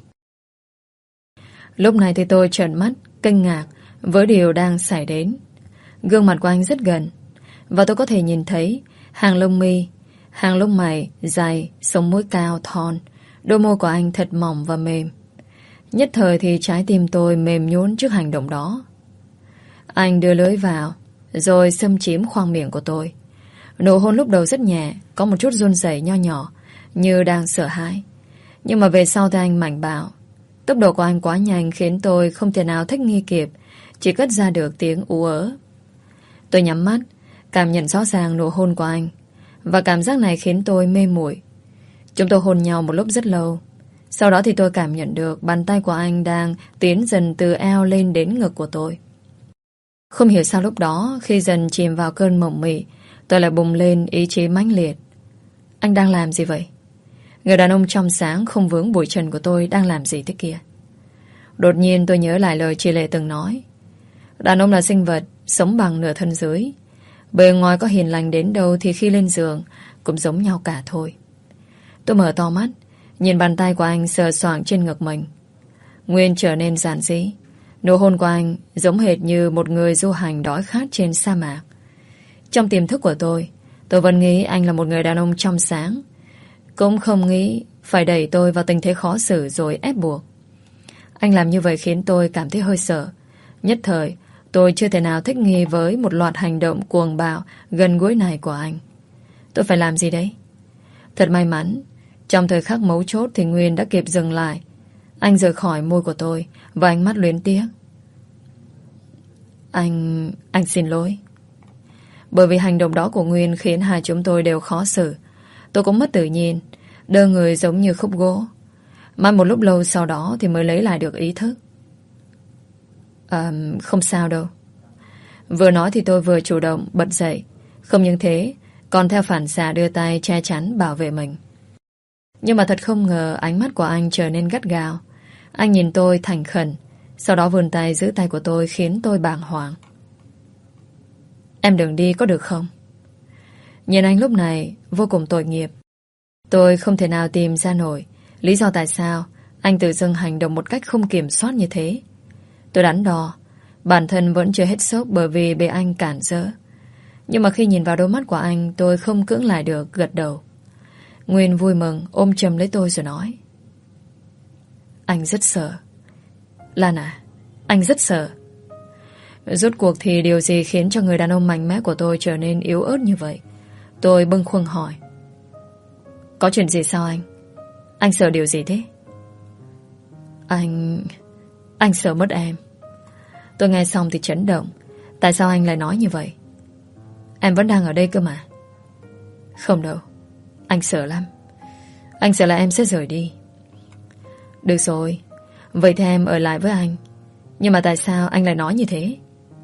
Lúc này thì tôi trợn mắt, kinh ngạc với điều đang xảy đến. Gương mặt của anh rất gần, và tôi có thể nhìn thấy hàng lông mi, hàng lông mày dài, sống mũi cao thon. Đôi môi của anh thật mỏng và mềm. Nhất thời thì trái tim tôi mềm nhũn trước hành động đó. Anh đưa lưỡi vào rồi xâm chiếm khoang miệng của tôi. Nụ hôn lúc đầu rất nhẹ, có một chút run rẩy nho nhỏ, như đang sợ hãi. Nhưng mà về sau thì anh mạnh bạo, Tốc độ của anh quá nhanh khiến tôi không thể nào thích nghi kịp, chỉ cất ra được tiếng ú ớ. Tôi nhắm mắt, cảm nhận rõ ràng nụ hôn của anh, và cảm giác này khiến tôi mê muội. Chúng tôi hôn nhau một lúc rất lâu. Sau đó thì tôi cảm nhận được bàn tay của anh đang tiến dần từ eo lên đến ngực của tôi. Không hiểu sao lúc đó, khi dần chìm vào cơn mộng mị, tôi lại bùng lên ý chí mãnh liệt. Anh đang làm gì vậy? Người đàn ông trong sáng không vướng bụi trần của tôi đang làm gì thế kia? Đột nhiên tôi nhớ lại lời chị Lệ từng nói. Đàn ông là sinh vật sống bằng nửa thân dưới. Bề ngoài có hiền lành đến đâu thì khi lên giường cũng giống nhau cả thôi. Tôi mở to mắt, nhìn bàn tay của anh sờ soạng trên ngực mình. Nguyên trở nên giản dị. Nụ hôn của anh giống hệt như một người du hành đói khát trên sa mạc. Trong tiềm thức của tôi, tôi vẫn nghĩ anh là một người đàn ông trong sáng, cũng không nghĩ phải đẩy tôi vào tình thế khó xử rồi ép buộc. Anh làm như vậy khiến tôi cảm thấy hơi sợ. Nhất thời, tôi chưa thể nào thích nghi với một loạt hành động cuồng bạo gần gũi này của anh. Tôi phải làm gì đấy? Thật may mắn, trong thời khắc mấu chốt thì Nguyên đã kịp dừng lại. Anh rời khỏi môi của tôi và ánh mắt luyến tiếc. Anh... anh xin lỗi. Bởi vì hành động đó của Nguyên khiến hai chúng tôi đều khó xử. Tôi cũng mất tự nhiên, đơ người giống như khúc gỗ. Mãi một lúc lâu sau đó thì mới lấy lại được ý thức. À, không sao đâu. Vừa nói thì tôi vừa chủ động bật dậy. Không những thế, còn theo phản xạ đưa tay che chắn bảo vệ mình. Nhưng mà thật không ngờ ánh mắt của anh trở nên gắt gao. Anh nhìn tôi thành khẩn, sau đó vươn tay giữ tay của tôi khiến tôi bàng hoàng. Em đừng đi có được không? Nhìn anh lúc này vô cùng tội nghiệp. Tôi không thể nào tìm ra nổi lý do tại sao anh tự dưng hành động một cách không kiểm soát như thế. Tôi đắn đo, bản thân vẫn chưa hết sốc bởi vì bị anh cản rỡ. Nhưng mà khi nhìn vào đôi mắt của anh, tôi không cưỡng lại được gật đầu. Nguyên vui mừng ôm chầm lấy tôi rồi nói. Anh rất sợ. Lan à, anh rất sợ. Rốt cuộc thì điều gì khiến cho người đàn ông mạnh mẽ của tôi trở nên yếu ớt như vậy? Tôi bâng khuâng hỏi. Có chuyện gì sao anh? Anh sợ điều gì thế? Anh... Anh sợ mất em. Tôi nghe xong thì chấn động. Tại sao anh lại nói như vậy? Em vẫn đang ở đây cơ mà. Không đâu, anh sợ lắm. Anh sợ là em sẽ rời đi. Được rồi, vậy thì em ở lại với anh. Nhưng mà tại sao anh lại nói như thế?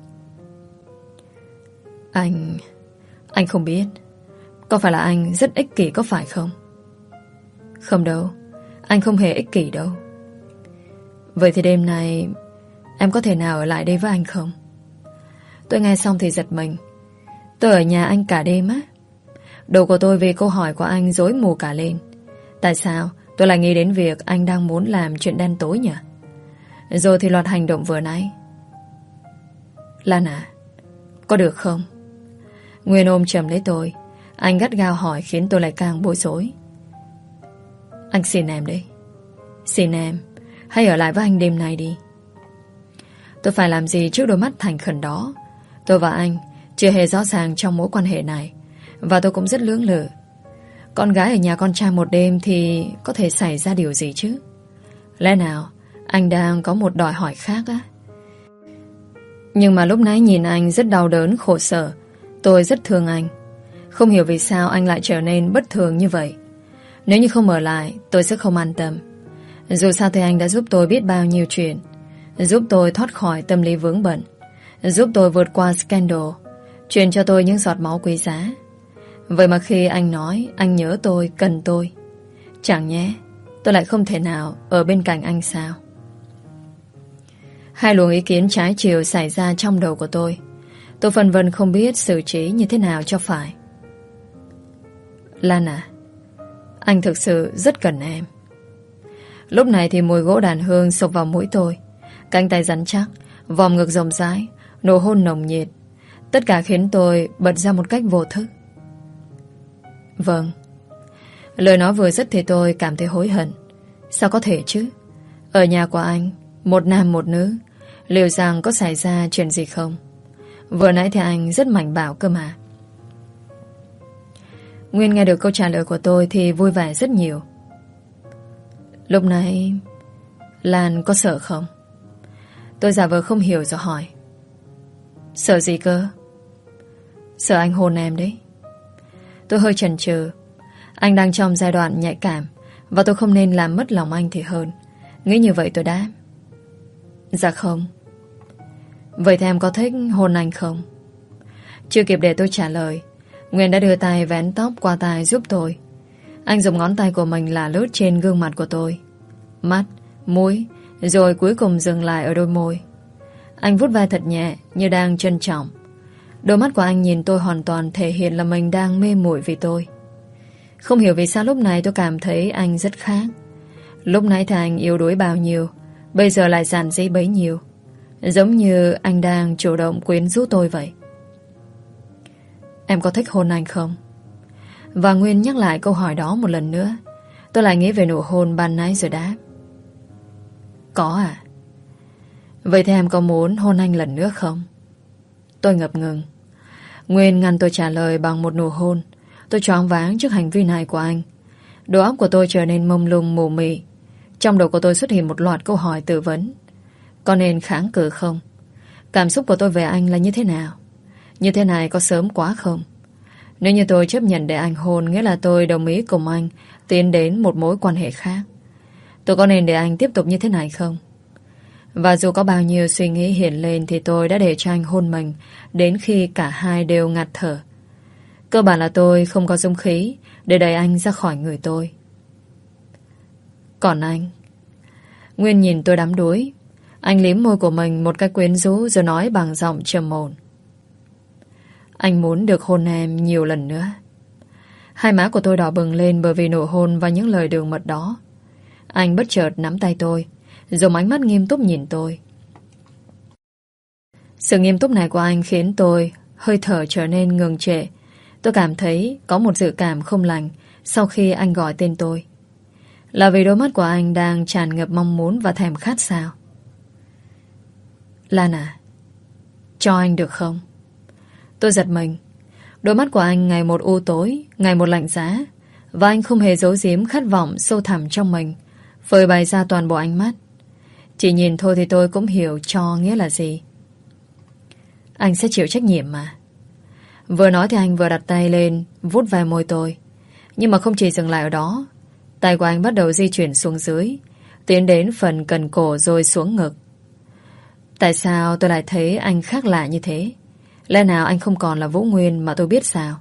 Anh... Anh không biết. Có phải là anh rất ích kỷ có phải không? Không đâu, anh không hề ích kỷ đâu. Vậy thì đêm nay em có thể nào ở lại đây với anh không? Tôi nghe xong thì giật mình. Tôi ở nhà anh cả đêm á? Đầu của tôi vì câu hỏi của anh rối mù cả lên. Tại sao tôi lại nghĩ đến việc anh đang muốn làm chuyện đen tối nhỉ? Rồi thì loạt hành động vừa nãy. Lan à, có được không? Nguyên ôm chầm lấy tôi. Anh gắt gao hỏi khiến tôi lại càng bối rối. Anh xin em đấy. Xin em, hãy ở lại với anh đêm nay đi. Tôi phải làm gì trước đôi mắt thành khẩn đó? Tôi và anh chưa hề rõ ràng trong mối quan hệ này, và tôi cũng rất lưỡng lự. Con gái ở nhà con trai một đêm thì có thể xảy ra điều gì chứ? Lẽ nào anh đang có một đòi hỏi khác á? Nhưng mà lúc nãy nhìn anh rất đau đớn khổ sở. Tôi rất thương anh. Không hiểu vì sao anh lại trở nên bất thường như vậy. Nếu như không ở lại, tôi sẽ không an tâm. Dù sao thì anh đã giúp tôi biết bao nhiêu chuyện, giúp tôi thoát khỏi tâm lý vướng bận, giúp tôi vượt qua scandal, truyền cho tôi những giọt máu quý giá. Vậy mà khi anh nói anh nhớ tôi, cần tôi, chẳng nhẽ tôi lại không thể nào ở bên cạnh anh sao? Hai luồng ý kiến trái chiều xảy ra trong đầu của tôi. Tôi phân vân không biết xử trí như thế nào cho phải. Lan à, anh thực sự rất cần em. Lúc này thì mùi gỗ đàn hương sộc vào mũi tôi. Cánh tay rắn chắc, vòng ngực rộng rãi, nụ hôn nồng nhiệt. Tất cả khiến tôi bật ra một cách vô thức. Vâng. Lời nói vừa dứt thì tôi cảm thấy hối hận. Sao có thể chứ? Ở nhà của anh, một nam một nữ, liệu rằng có xảy ra chuyện gì không? Vừa nãy thì anh rất mạnh bạo cơ mà. Nguyên nghe được câu trả lời của tôi thì vui vẻ rất nhiều. Lúc nãy Lan có sợ không? Tôi giả vờ không hiểu rồi hỏi. Sợ gì cơ? Sợ anh hôn em đấy. Tôi hơi chần chừ. Anh đang trong giai đoạn nhạy cảm, và tôi không nên làm mất lòng anh thì hơn. Nghĩ như vậy tôi đáp. Dạ không. Vậy thì em có thích hôn anh không? Chưa kịp để tôi trả lời, Nguyên đã đưa tay vén tóc qua tai giúp tôi. Anh dùng ngón tay của mình lả lướt trên gương mặt của tôi, mắt, mũi, rồi cuối cùng dừng lại ở đôi môi. Anh vuốt vai thật nhẹ, như đang trân trọng. Đôi mắt của anh nhìn tôi hoàn toàn thể hiện là mình đang mê muội vì tôi. Không hiểu vì sao lúc này tôi cảm thấy anh rất khác. Lúc nãy thì anh yếu đuối bao nhiêu, bây giờ lại giản dị bấy nhiêu. Giống như anh đang chủ động quyến rũ tôi vậy. Em có thích hôn anh không? Và Nguyên nhắc lại câu hỏi đó một lần nữa. Tôi lại nghĩ về nụ hôn ban nãy rồi đáp. Có à? Vậy thì em có muốn hôn anh lần nữa không? Tôi ngập ngừng. Nguyên ngăn tôi trả lời bằng một nụ hôn. Tôi choáng váng trước hành vi này của anh. Đầu óc của tôi trở nên mông lung mù mị. Trong đầu của tôi xuất hiện một loạt câu hỏi tự vấn. Có nên kháng cự không? Cảm xúc của tôi về anh là như thế nào? Như thế này có sớm quá không? Nếu như tôi chấp nhận để anh hôn, nghĩa là tôi đồng ý cùng anh tiến đến một mối quan hệ khác. Tôi có nên để anh tiếp tục như thế này không? Và dù có bao nhiêu suy nghĩ hiện lên thì tôi đã để cho anh hôn mình đến khi cả hai đều ngạt thở. Cơ bản là tôi không có dũng khí để đẩy anh ra khỏi người tôi. Còn anh? Nguyên nhìn tôi đắm đuối. Anh liếm môi của mình một cách quyến rũ rồi nói bằng giọng trầm ổn. Anh muốn được hôn em nhiều lần nữa. Hai má của tôi đỏ bừng lên bởi vì nụ hôn và những lời đường mật đó. Anh bất chợt nắm tay tôi, dùng ánh mắt nghiêm túc nhìn tôi. Sự nghiêm túc này của anh khiến tôi hơi thở trở nên ngừng trệ. Tôi cảm thấy có một dự cảm không lành sau khi anh gọi tên tôi. Là vì đôi mắt của anh đang tràn ngập mong muốn và thèm khát sao? Lan à, cho anh được không? Tôi giật mình. Đôi mắt của anh ngày một u tối, ngày một lạnh giá, và anh không hề giấu giếm khát vọng sâu thẳm trong mình, phơi bày ra toàn bộ ánh mắt. Chỉ nhìn thôi thì tôi cũng hiểu cho nghĩa là gì. Anh sẽ chịu trách nhiệm mà. Vừa nói thì anh vừa đặt tay lên vuốt ve môi tôi. Nhưng mà không chỉ dừng lại ở đó. Tay của anh bắt đầu di chuyển xuống dưới, tiến đến phần cần cổ rồi xuống ngực. Tại sao tôi lại thấy anh khác lạ như thế? Lẽ nào anh không còn là Vũ Nguyên mà tôi biết sao?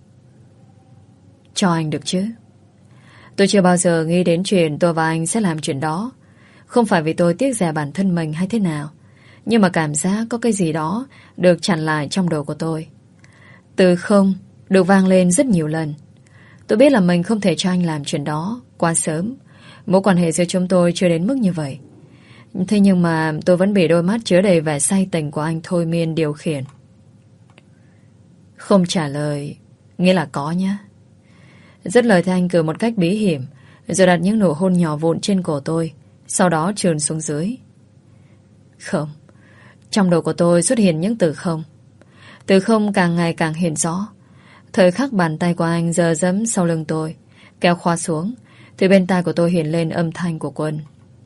Cho anh được chứ? Tôi chưa bao giờ nghĩ đến chuyện tôi và anh sẽ làm chuyện đó. Không phải vì tôi tiếc rẻ bản thân mình hay thế nào, nhưng mà cảm giác có cái gì đó được chặn lại trong đầu của tôi. Từ không được vang lên rất nhiều lần. Tôi biết là mình không thể cho anh làm chuyện đó quá sớm. Mối quan hệ giữa chúng tôi chưa đến mức như vậy. Thế nhưng mà tôi vẫn bị đôi mắt chứa đầy vẻ say tình của anh thôi miên điều khiển. Không trả lời nghĩa là có nhá. Dứt lời thì anh cười một cách bí hiểm, rồi đặt những nụ hôn nhỏ vụn trên cổ tôi, sau đó trườn xuống dưới. Không. Trong đầu của tôi xuất hiện những từ không. Từ không càng ngày càng hiện rõ. Thời khắc bàn tay của anh giờ giẫm sau lưng tôi, kéo khóa xuống, thì bên tai của tôi hiện lên âm thanh của Quân.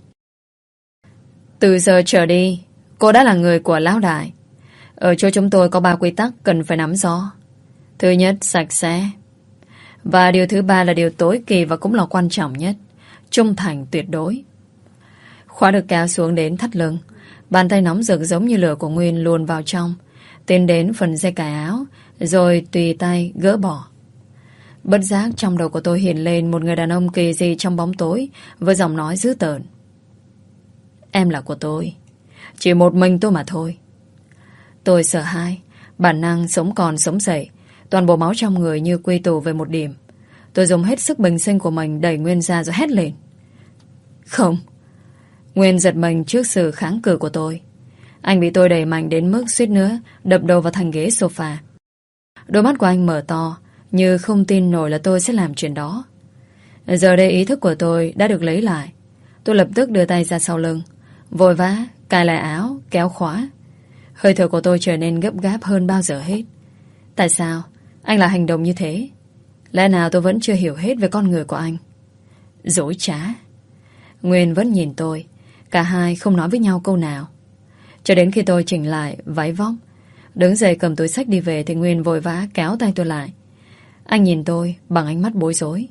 Từ giờ trở đi, cô đã là người của lão đại. Ở chỗ chúng tôi có ba quy tắc cần phải nắm rõ. Thứ nhất, sạch sẽ. Và điều thứ ba là điều tối kỳ và cũng là quan trọng nhất, trung thành tuyệt đối. Khóa được kéo xuống đến thắt lưng. Bàn tay nóng rực giống như lửa của Nguyên luồn vào trong, tiến đến phần dây cài áo, rồi tùy tay gỡ bỏ. Bất giác trong đầu của tôi hiện lên một người đàn ông kỳ dị trong bóng tối, với giọng nói dữ tợn. Em là của tôi, chỉ một mình tôi mà thôi. Tôi sợ hãi, bản năng sống còn sống dậy, toàn bộ máu trong người như quy tụ về một điểm. Tôi dùng hết sức bình sinh của mình đẩy Nguyên ra rồi hét lên. Không. Nguyên giật mình trước sự kháng cự của tôi. Anh bị tôi đẩy mạnh đến mức suýt nữa đập đầu vào thành ghế sofa. Đôi mắt của anh mở to, như không tin nổi là tôi sẽ làm chuyện đó. Giờ đây ý thức của tôi đã được lấy lại. Tôi lập tức đưa tay ra sau lưng, vội vã cài lại áo, kéo khóa. Hơi thở của tôi trở nên gấp gáp hơn bao giờ hết. Tại sao anh lại hành động như thế? Lẽ nào tôi vẫn chưa hiểu hết về con người của anh? Dối trá. Nguyên vẫn nhìn tôi, Cả hai không nói với nhau câu nào. Cho đến khi tôi chỉnh lại váy vóc, đứng dậy cầm túi xách đi về, thì Nguyên vội vã kéo tay tôi lại. Anh nhìn tôi bằng ánh mắt bối rối.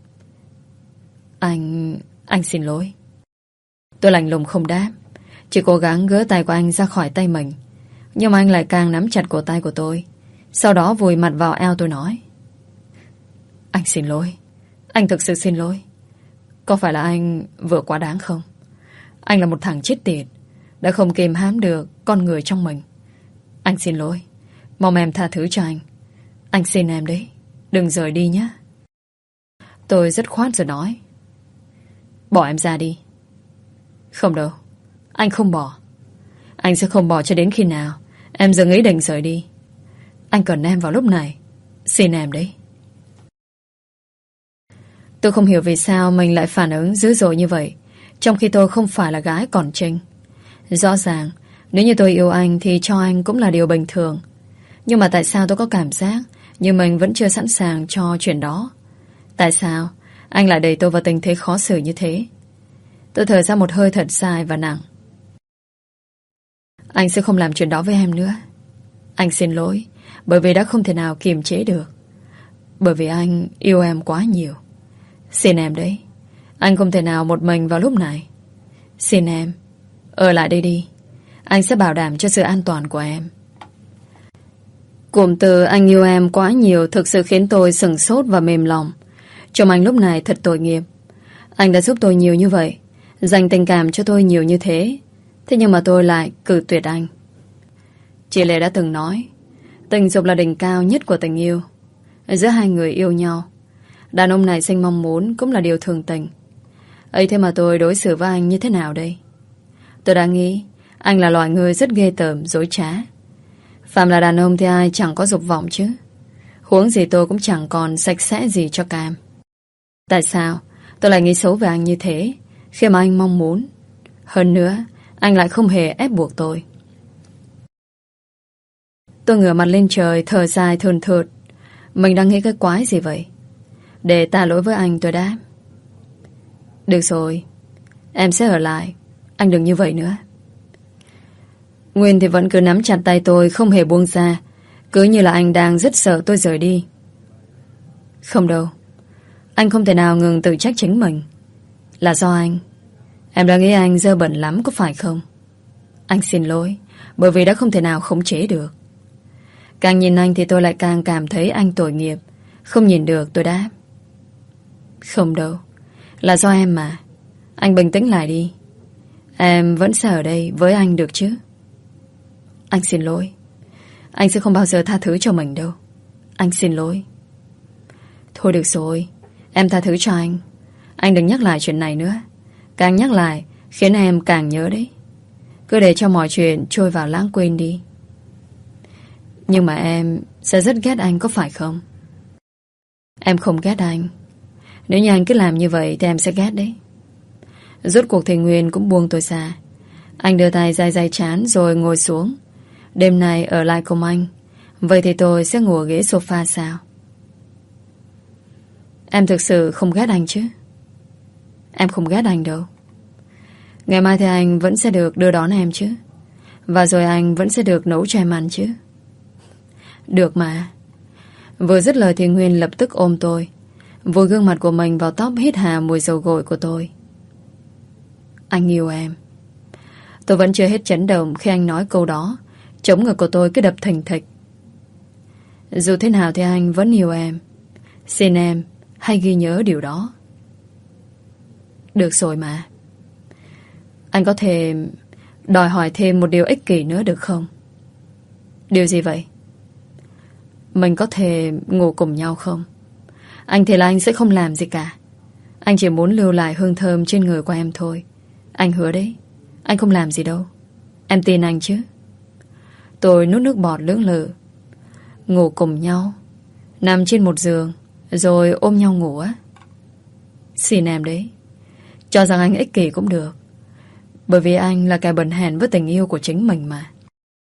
Anh... anh xin lỗi. Tôi lạnh lùng không đáp, chỉ cố gắng gỡ tay của anh ra khỏi tay mình. Nhưng mà anh lại càng nắm chặt cổ tay của tôi. Sau đó vùi mặt vào eo tôi nói: Anh xin lỗi. Anh thực sự xin lỗi. Có phải là anh vừa quá đáng không? Anh là một thằng chết tiệt, đã không kìm hãm được con người trong mình. Anh xin lỗi. Mong em tha thứ cho anh. Anh xin em đấy, đừng rời đi nhé. Tôi dứt khoát rồi nói: Bỏ em ra đi. Không đâu, anh không bỏ. Anh sẽ không bỏ cho đến khi nào em dừng ý định rời đi. Anh cần em vào lúc này. Xin em đấy. Tôi không hiểu vì sao mình lại phản ứng dữ dội như vậy, trong khi tôi không phải là gái còn trinh. Rõ ràng nếu như tôi yêu anh thì cho anh cũng là điều bình thường. Nhưng mà tại sao tôi có cảm giác như mình vẫn chưa sẵn sàng cho chuyện đó? Tại sao anh lại đẩy tôi vào tình thế khó xử như thế? Tôi thở ra một hơi thật dài và nặng. Anh sẽ không làm chuyện đó với em nữa. Anh xin lỗi, bởi vì đã không thể nào kiềm chế được. Bởi vì anh yêu em quá nhiều. Xin em đấy, anh không thể nào một mình vào lúc này. Xin em, ở lại đây đi. Anh sẽ bảo đảm cho sự an toàn của em. Cụm từ anh yêu em quá nhiều thực sự khiến tôi sửng sốt và mềm lòng. Trông anh lúc này thật tội nghiệp. Anh đã giúp tôi nhiều như vậy, dành tình cảm cho tôi nhiều như thế. Thế nhưng mà tôi lại cự tuyệt anh. Chị Lệ đã từng nói, tình dục là đỉnh cao nhất của tình yêu. Giữa hai người yêu nhau, đàn ông này sinh mong muốn cũng là điều thường tình. Ấy thế mà tôi đối xử với anh như thế nào đây? Tôi đã nghĩ anh là loại người rất ghê tởm, dối trá. Phạm là đàn ông thì ai chẳng có dục vọng chứ. Huống gì tôi cũng chẳng còn sạch sẽ gì cho cam. Tại sao tôi lại nghĩ xấu về anh như thế, khi mà anh mong muốn? Hơn nữa, anh lại không hề ép buộc tôi. Tôi ngửa mặt lên trời, thở dài thườn thượt. Mình đang nghĩ cái quái gì vậy? Để tạ lỗi với anh, tôi đáp: Được rồi, em sẽ ở lại. Anh đừng như vậy nữa. Nguyên thì vẫn cứ nắm chặt tay tôi, không hề buông ra, cứ như là anh đang rất sợ tôi rời đi. Không đâu, anh không thể nào ngừng tự trách chính mình. Là do anh. Em đã nghĩ anh dơ bẩn lắm có phải không? Anh xin lỗi, bởi vì đã không thể nào khống chế được. Càng nhìn anh thì tôi lại càng cảm thấy anh tội nghiệp. Không nhìn được, tôi đáp: Không đâu, là do em mà. Anh bình tĩnh lại đi. Em vẫn sẽ ở đây với anh được chứ? Anh xin lỗi. Anh sẽ không bao giờ tha thứ cho mình đâu. Anh xin lỗi. Thôi được rồi, em tha thứ cho anh. Anh đừng nhắc lại chuyện này nữa. Càng nhắc lại khiến em càng nhớ đấy. Cứ để cho mọi chuyện trôi vào lãng quên đi. Nhưng mà em sẽ rất ghét anh có phải không? Em không ghét anh. Nếu như anh cứ làm như vậy thì em sẽ ghét đấy. Rốt cuộc thì Nguyên cũng buông tôi ra. Anh đưa tay day day trán rồi ngồi xuống. Đêm nay ở lại cùng anh. Vậy thì tôi sẽ ngủ ở ghế sofa sao? Em thực sự không ghét anh chứ? Em không ghét anh đâu. Ngày mai thì anh vẫn sẽ được đưa đón em chứ? Và rồi anh vẫn sẽ được nấu cho em ăn chứ? Được mà. Vừa dứt lời thì Nguyên lập tức ôm tôi, vùi gương mặt của mình vào tóc, hít hà mùi dầu gội của tôi. Anh yêu em. Tôi vẫn chưa hết chấn động khi anh nói câu đó. Trống ngực của tôi cứ đập thình thịch. Dù thế nào thì anh vẫn yêu em. Xin em hãy ghi nhớ điều đó. Được rồi mà. Anh có thể đòi hỏi thêm một điều ích kỷ nữa được không? Điều gì vậy? Mình có thể ngủ cùng nhau không? Anh thì là anh sẽ không làm gì cả. Anh chỉ muốn lưu lại hương thơm trên người của em thôi. Anh hứa đấy. Anh không làm gì đâu. Em tin anh chứ? Tôi nuốt nước bọt lưỡng lự. Ngủ cùng nhau, nằm trên một giường, rồi ôm nhau ngủ á? Xin em đấy. Cho rằng anh ích kỷ cũng được. Bởi vì anh là kẻ bần hèn với tình yêu của chính mình mà.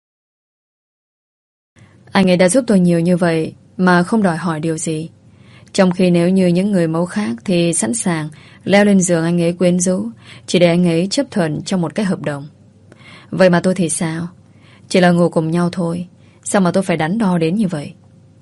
Anh ấy đã giúp tôi nhiều như vậy mà không đòi hỏi điều gì. Trong khi nếu như những người mẫu khác thì sẵn sàng leo lên giường anh ấy quyến rũ chỉ để anh ấy chấp thuận trong một cái hợp đồng. Vậy mà tôi thì sao? Chỉ là ngủ cùng nhau thôi, sao mà tôi phải đắn đo đến như vậy?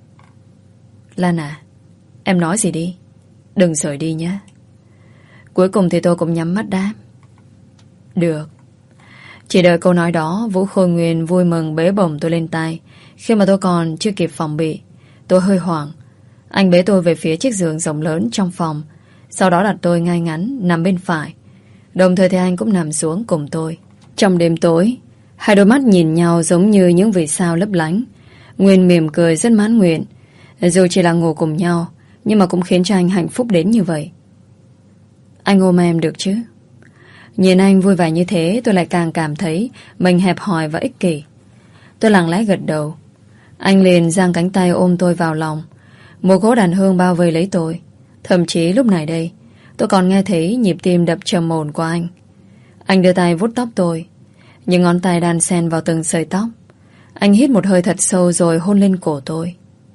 Lan à, em nói gì đi, đừng rời đi nhé. Cuối cùng thì tôi cũng nhắm mắt đáp. Được. Chỉ đợi câu nói đó, Vũ Khôi Nguyên vui mừng bế bổng tôi lên tay. Khi mà tôi còn chưa kịp phòng bị, tôi hơi hoảng. Anh bế tôi về phía chiếc giường rộng lớn trong phòng, sau đó đặt tôi ngay ngắn nằm bên phải. Đồng thời thì anh cũng nằm xuống cùng tôi. Trong đêm tối, hai đôi mắt nhìn nhau giống như những vì sao lấp lánh. Nguyên mỉm cười rất mãn nguyện. Dù chỉ là ngủ cùng nhau, nhưng mà cũng khiến cho anh hạnh phúc đến như vậy. Anh ôm em được chứ? Nhìn anh vui vẻ như thế, tôi lại càng cảm thấy mình hẹp hòi và ích kỷ. Tôi lặng lẽ gật đầu. Anh liền giang cánh tay ôm tôi vào lòng. Một gỗ đàn hương bao vây lấy tôi. Thậm chí lúc này đây, tôi còn nghe thấy nhịp tim đập trầm ổn của anh. Anh đưa tay vuốt tóc tôi, những ngón tay đan xen vào từng sợi tóc. Anh hít một hơi thật sâu rồi hôn lên cổ tôi.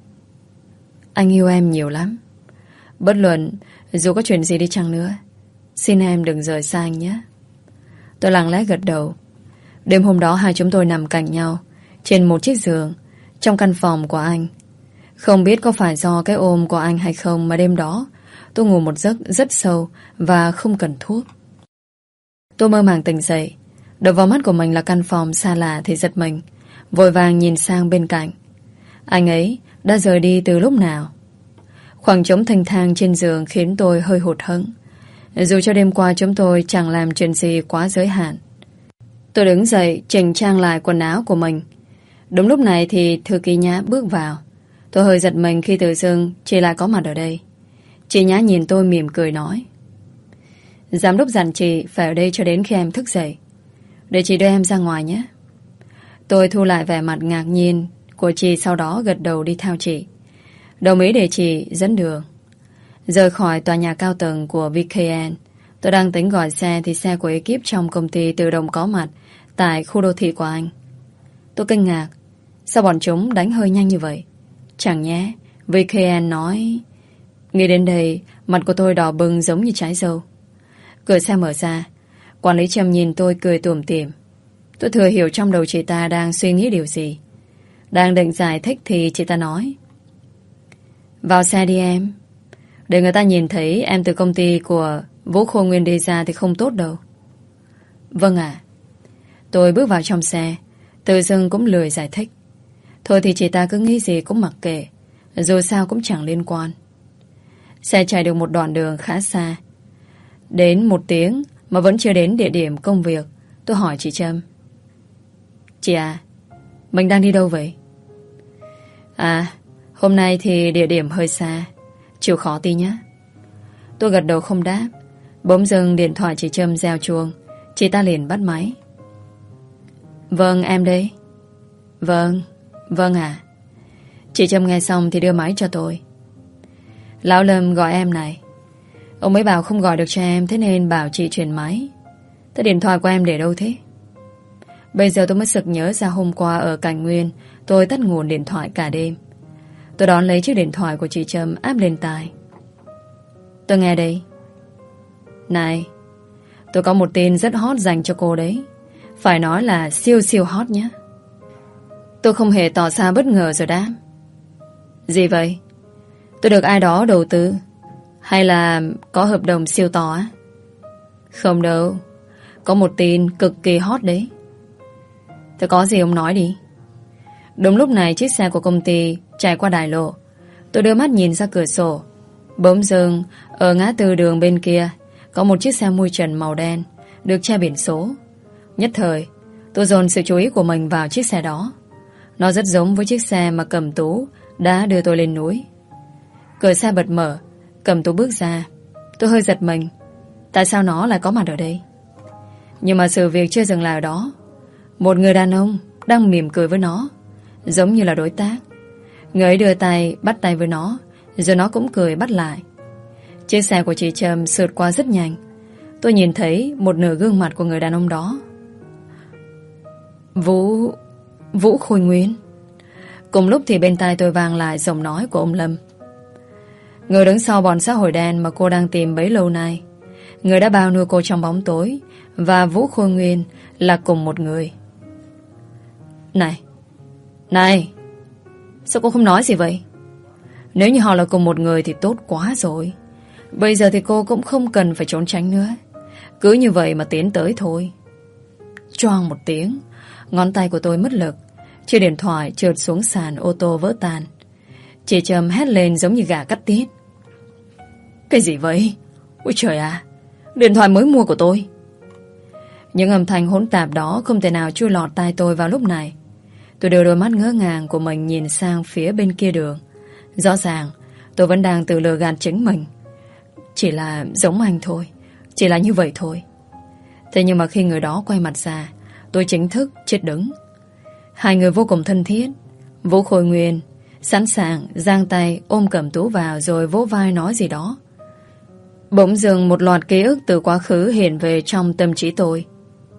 Anh yêu em nhiều lắm. Bất luận dù có chuyện gì đi chăng nữa, xin em đừng rời xa anh nhé. Tôi lặng lẽ gật đầu. Đêm hôm đó hai chúng tôi nằm cạnh nhau trên một chiếc giường trong căn phòng của anh. Không biết có phải do cái ôm của anh hay không mà đêm đó tôi ngủ một giấc rất sâu và không cần thuốc. Tôi mơ màng tỉnh dậy, đập vào mắt của mình là căn phòng xa lạ thì giật mình, vội vàng nhìn sang bên cạnh. Anh ấy đã rời đi từ lúc nào? Khoảng trống thanh thang trên giường khiến tôi hơi hụt hẫng. Dù cho đêm qua chúng tôi chẳng làm chuyện gì quá giới hạn. Tôi đứng dậy chỉnh trang lại quần áo của mình. Đúng lúc này thì thư ký Nhã bước vào. Tôi hơi giật mình khi tự dưng chị lại có mặt ở đây. Chị Nhã nhìn tôi mỉm cười nói: Giám đốc dặn chị phải ở đây cho đến khi em thức dậy, để chị đưa em ra ngoài nhé. Tôi thu lại vẻ mặt ngạc nhiên của chị, sau đó gật đầu đi theo chị, đồng ý để chị dẫn đường. Rời khỏi tòa nhà cao tầng của vê ca en, tôi đang tính gọi xe thì xe của ekip trong công ty tự động có mặt tại khu đô thị của anh. Tôi kinh ngạc, sao bọn chúng đánh hơi nhanh như vậy? Chẳng nhẽ vê ca en nói... Nghĩ đến đây, mặt của tôi đỏ bừng giống như trái dâu. Cửa xe mở ra, quản lý Trầm nhìn tôi cười tủm tỉm. Tôi thừa hiểu trong đầu chị ta đang suy nghĩ điều gì. Đang định giải thích thì chị ta nói: Vào xe đi em. Để người ta nhìn thấy em từ công ty của Vũ Khôi Nguyên đi ra thì không tốt đâu. Vâng ạ. Tôi bước vào trong xe, tự dưng cũng lười giải thích. Thôi thì chị ta cứ nghĩ gì cũng mặc kệ, dù sao cũng chẳng liên quan. Xe chạy được một đoạn đường khá xa. Đến một tiếng mà vẫn chưa đến địa điểm công việc. Tôi hỏi chị Trâm: Chị à, mình đang đi đâu vậy? À, hôm nay thì địa điểm hơi xa, chịu khó tí nhé. Tôi gật đầu không đáp. Bỗng dưng điện thoại chị Trâm reo chuông. Chị ta liền bắt máy. Vâng, em đây. Vâng, vâng à. Chị Trâm nghe xong thì đưa máy cho tôi. Lão Lâm gọi em này. Ông ấy bảo không gọi được cho em, thế nên bảo chị chuyển máy. Thế điện thoại của em để đâu thế? Bây giờ tôi mới sực nhớ ra hôm qua ở Cảnh Nguyên tôi tắt nguồn điện thoại cả đêm. Tôi đón lấy chiếc điện thoại của chị Trâm áp lên tai. Tôi nghe đây. Này, tôi có một tin rất hot dành cho cô đấy. Phải nói là siêu siêu hot nhé. Tôi không hề tỏ ra bất ngờ rồi đáp. Gì vậy? Tôi được ai đó đầu tư, hay là có hợp đồng siêu to á? Không đâu, có một tin cực kỳ hot đấy. Thế có gì ông nói đi. Đúng lúc này chiếc xe của công ty chạy qua đại lộ. Tôi đưa mắt nhìn ra cửa sổ. Bỗng dưng ở ngã tư đường bên kia có một chiếc xe mui trần màu đen được che biển số. Nhất thời tôi dồn sự chú ý của mình vào chiếc xe đó. Nó rất giống với chiếc xe mà Cẩm Tú đã đưa tôi lên núi. Cửa xe bật mở, Cẩm Tú bước ra. Tôi hơi giật mình, tại sao nó lại có mặt ở đây? Nhưng mà sự việc chưa dừng lại ở đó. Một người đàn ông đang mỉm cười với nó, giống như là đối tác. Người ấy đưa tay bắt tay với nó, rồi nó cũng cười bắt lại. Chiếc xe của chị Trâm sượt qua rất nhanh. Tôi nhìn thấy một nửa gương mặt của người đàn ông đó. Vũ... Vũ Khôi Nguyên. Cùng lúc thì bên tai tôi vang lại giọng nói của ông Lâm. Người đứng sau bọn xã hội đen mà cô đang tìm bấy lâu nay, người đã bao nuôi cô trong bóng tối, và Vũ Khôi Nguyên là cùng một người. Này, này, sao cô không nói gì vậy? Nếu như họ là cùng một người thì tốt quá rồi. Bây giờ thì cô cũng không cần phải trốn tránh nữa. Cứ như vậy mà tiến tới thôi. Choang một tiếng, ngón tay của tôi mất lực. Chiếc điện thoại trượt xuống sàn ô tô vỡ tan. Chị Trầm hét lên giống như gà cắt tiết. Cái gì vậy? Ôi trời à, điện thoại mới mua của tôi. Những âm thanh hỗn tạp đó không thể nào chui lọt tai tôi vào lúc này. Tôi đưa đôi mắt ngỡ ngàng của mình nhìn sang phía bên kia đường. Rõ ràng tôi vẫn đang tự lừa gạt chính mình. Chỉ là giống anh thôi, chỉ là như vậy thôi. Thế nhưng mà khi người đó quay mặt ra, tôi chính thức chết đứng. Hai người vô cùng thân thiết. Vũ Khôi Nguyên sẵn sàng giang tay ôm Cẩm Tú vào rồi vỗ vai nói gì đó. Bỗng dưng một loạt ký ức từ quá khứ hiện về trong tâm trí tôi.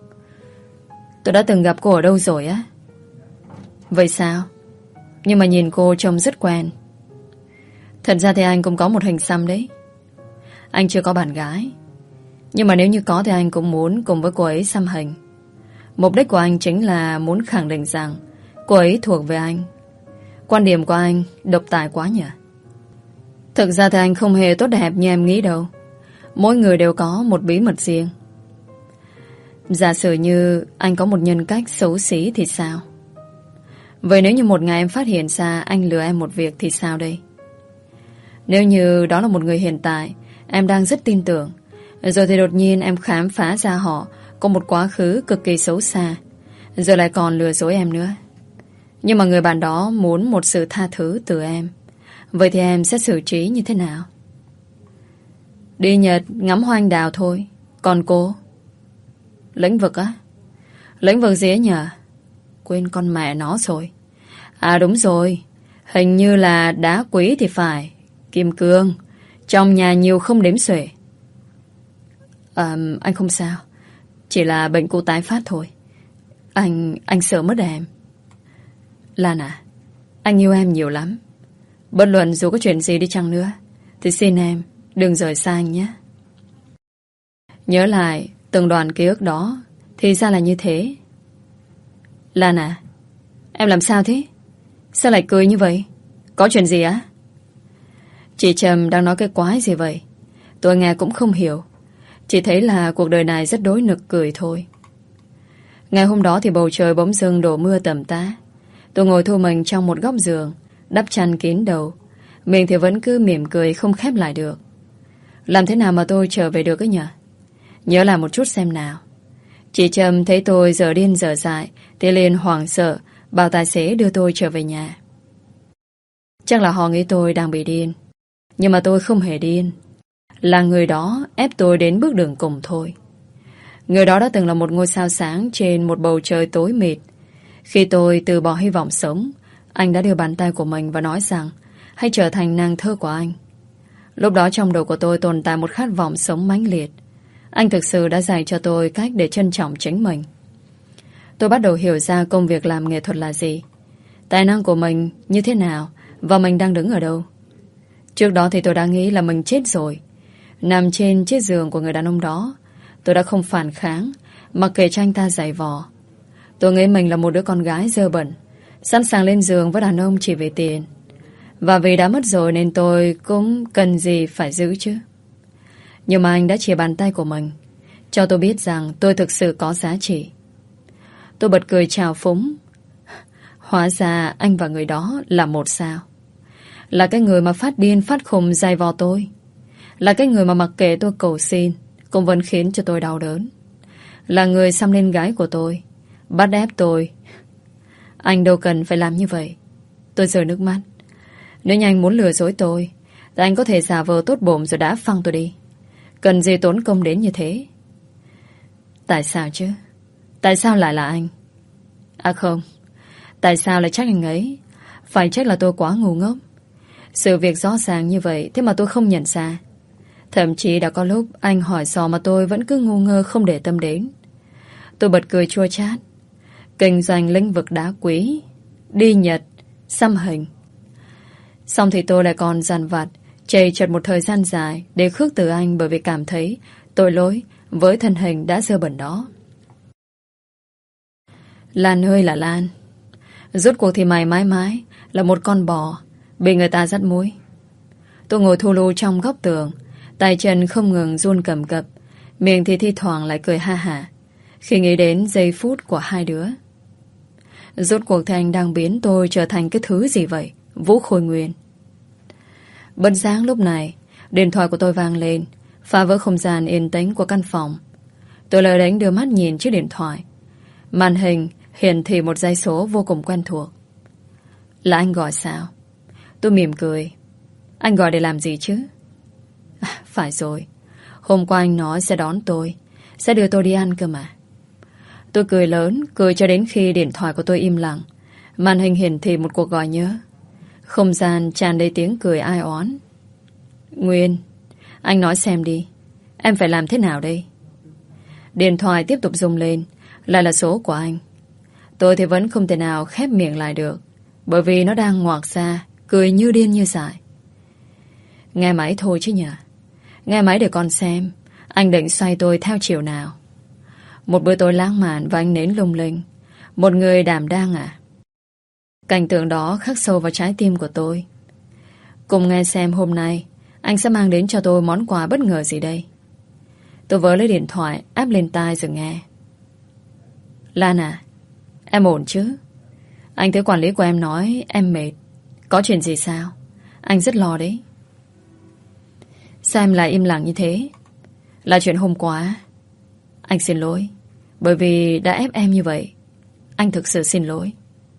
Tôi đã từng gặp cô ở đâu rồi á? Vậy sao? Nhưng mà nhìn cô trông rất quen. Thật ra thì anh cũng có một hình xăm đấy. Anh chưa có bạn gái, nhưng mà nếu như có thì anh cũng muốn cùng với cô ấy xăm hình. Mục đích của anh chính là muốn khẳng định rằng cô ấy thuộc về anh. Quan điểm của anh độc tài quá nhỉ? Thực ra thì anh không hề tốt đẹp như em nghĩ đâu. Mỗi người đều có một bí mật riêng. Giả sử như anh có một nhân cách xấu xí thì sao? Vậy nếu như một ngày em phát hiện ra anh lừa em một việc thì sao đây? Nếu như đó là một người hiện tại em đang rất tin tưởng, rồi thì đột nhiên em khám phá ra họ có một quá khứ cực kỳ xấu xa, rồi lại còn lừa dối em nữa. Nhưng mà người bạn đó muốn một sự tha thứ từ em. Vậy thì em sẽ xử trí như thế nào? Đi Nhật ngắm hoa anh đào thôi. Còn cô? Lĩnh vực á? Lĩnh vực gì ấy nhờ? Quên con mẹ nó rồi. À đúng rồi, hình như là đá quý thì phải. Kim cương. Trong nhà nhiều không đếm xuể. À, anh không sao. Chỉ là bệnh cũ tái phát thôi. Anh, anh sợ mất em. Lan à, anh yêu em nhiều lắm. Bất luận dù có chuyện gì đi chăng nữa thì xin em đừng rời xa anh nhé. Nhớ lại từng đoạn ký ức đó thì ra là như thế. Lan à, em làm sao thế? Sao lại cười như vậy? Có chuyện gì á? Chị Trầm đang nói cái quái gì vậy? Tôi nghe cũng không hiểu. Chỉ thấy là cuộc đời này rất đối nực cười thôi. Ngày hôm đó thì bầu trời bỗng dưng đổ mưa tầm tã. Tôi ngồi thu mình trong một góc giường, đắp chăn kín đầu. Miệng thì vẫn cứ mỉm cười không khép lại được. Làm thế nào mà tôi trở về được ấy nhỉ? Nhớ lại một chút xem nào. Chị Trầm thấy tôi giờ điên giờ dại thì liền hoảng sợ bảo tài xế đưa tôi trở về nhà. Chắc là họ nghĩ tôi đang bị điên. Nhưng mà tôi không hề điên. Là người đó ép tôi đến bước đường cùng thôi. Người đó đã từng là một ngôi sao sáng trên một bầu trời tối mịt. Khi tôi từ bỏ hy vọng sống, anh đã đưa bàn tay của mình và nói rằng hãy trở thành nàng thơ của anh. Lúc đó trong đầu của tôi tồn tại một khát vọng sống mãnh liệt. Anh thực sự đã dạy cho tôi cách để trân trọng chính mình. Tôi bắt đầu hiểu ra công việc làm nghệ thuật là gì, tài năng của mình như thế nào và mình đang đứng ở đâu. Trước đó thì tôi đã nghĩ là mình chết rồi. Nằm trên chiếc giường của người đàn ông đó, tôi đã không phản kháng, mặc kệ cho anh ta giày vò. Tôi nghĩ mình là một đứa con gái dơ bẩn, sẵn sàng lên giường với đàn ông chỉ vì tiền. Và vì đã mất rồi nên tôi cũng cần gì phải giữ chứ. Nhưng mà anh đã chìa bàn tay của mình, cho tôi biết rằng tôi thực sự có giá trị. Tôi bật cười trào phúng. Hóa ra anh và người đó là một sao. Là cái người mà phát điên phát khùng giày vò tôi. Là cái người mà mặc kệ tôi cầu xin cũng vẫn khiến cho tôi đau đớn. Là người xăm lên gái của tôi, bắt ép tôi. Anh đâu cần phải làm như vậy. Tôi rơi nước mắt. Nếu như anh muốn lừa dối tôi thì anh có thể giả vờ tốt bụng rồi đá phăng tôi đi. Cần gì tốn công đến như thế? Tại sao chứ? Tại sao lại là anh? À không, tại sao lại trách anh ấy? Phải trách là tôi quá ngu ngốc. Sự việc rõ ràng như vậy thế mà tôi không nhận ra. Thậm chí đã có lúc anh hỏi dò mà tôi vẫn cứ ngu ngơ không để tâm đến. Tôi bật cười chua chát. Kinh doanh lĩnh vực đá quý, đi Nhật, xăm hình. Xong thì tôi lại còn dằn vặt Chầy chật một thời gian dài để khước từ anh bởi vì cảm thấy tội lỗi với thân hình đã dơ bẩn đó. Lan ơi là Lan, rốt cuộc thì mày mãi mãi là một con bò bị người ta dắt mũi. Tôi ngồi thu lu trong góc tường, tay chân không ngừng run cầm cập, miệng thì thi thoảng lại cười ha hả khi nghĩ đến giây phút của hai đứa. Rốt cuộc thì anh đang biến tôi trở thành cái thứ gì vậy, Vũ Khôi Nguyên? Bật sáng lúc này, điện thoại của tôi vang lên, phá vỡ không gian yên tĩnh của căn phòng. Tôi lờ đánh đưa mắt nhìn chiếc điện thoại. Màn hình hiển thị một dãy số vô cùng quen thuộc. Là anh gọi sao? Tôi mỉm cười. Anh gọi để làm gì chứ? À, phải rồi, hôm qua anh nói sẽ đón tôi, sẽ đưa tôi đi ăn cơ mà. Tôi cười lớn, cười cho đến khi điện thoại của tôi im lặng. Màn hình hiển thị một cuộc gọi nhớ. Không gian tràn đầy tiếng cười ai oán. Nguyên, anh nói xem đi, em phải làm thế nào đây? Điện thoại tiếp tục rung lên, lại là số của anh. Tôi thì vẫn không thể nào khép miệng lại được, bởi vì nó đang ngoạc ra, cười như điên như dại. Nghe máy thôi chứ nhỉ? Nghe máy để con xem anh định xoay tôi theo chiều nào. Một bữa tối lãng mạn và ánh nến lung linh. Một người đảm đang à? Cảnh tượng đó khắc sâu vào trái tim của tôi. Cùng nghe xem hôm nay anh sẽ mang đến cho tôi món quà bất ngờ gì đây. Tôi vớ lấy điện thoại áp lên tai rồi nghe. Lan à, em ổn chứ? Anh thấy quản lý của em nói em mệt. Có chuyện gì sao? Anh rất lo đấy. Sao em lại im lặng như thế? Là chuyện hôm qua. Anh xin lỗi, bởi vì đã ép em như vậy. Anh thực sự xin lỗi.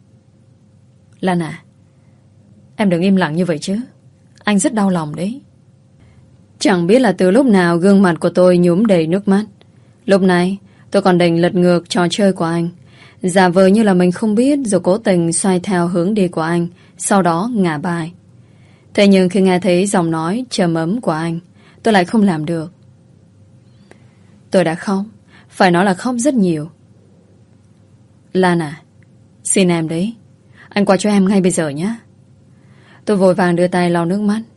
Lan à, em đừng im lặng như vậy chứ. Anh rất đau lòng đấy. Chẳng biết là từ lúc nào gương mặt của tôi nhuốm đầy nước mắt. Lúc này tôi còn định lật ngược trò chơi của anh, giả vờ như là mình không biết, rồi cố tình xoay theo hướng đi của anh, sau đó ngả bài. Thế nhưng khi nghe thấy giọng nói trầm ấm của anh, tôi lại không làm được. Tôi đã khóc, phải nói là khóc rất nhiều. Lan à, xin em đấy, anh qua cho em ngay bây giờ nhé. Tôi vội vàng đưa tay lau nước mắt.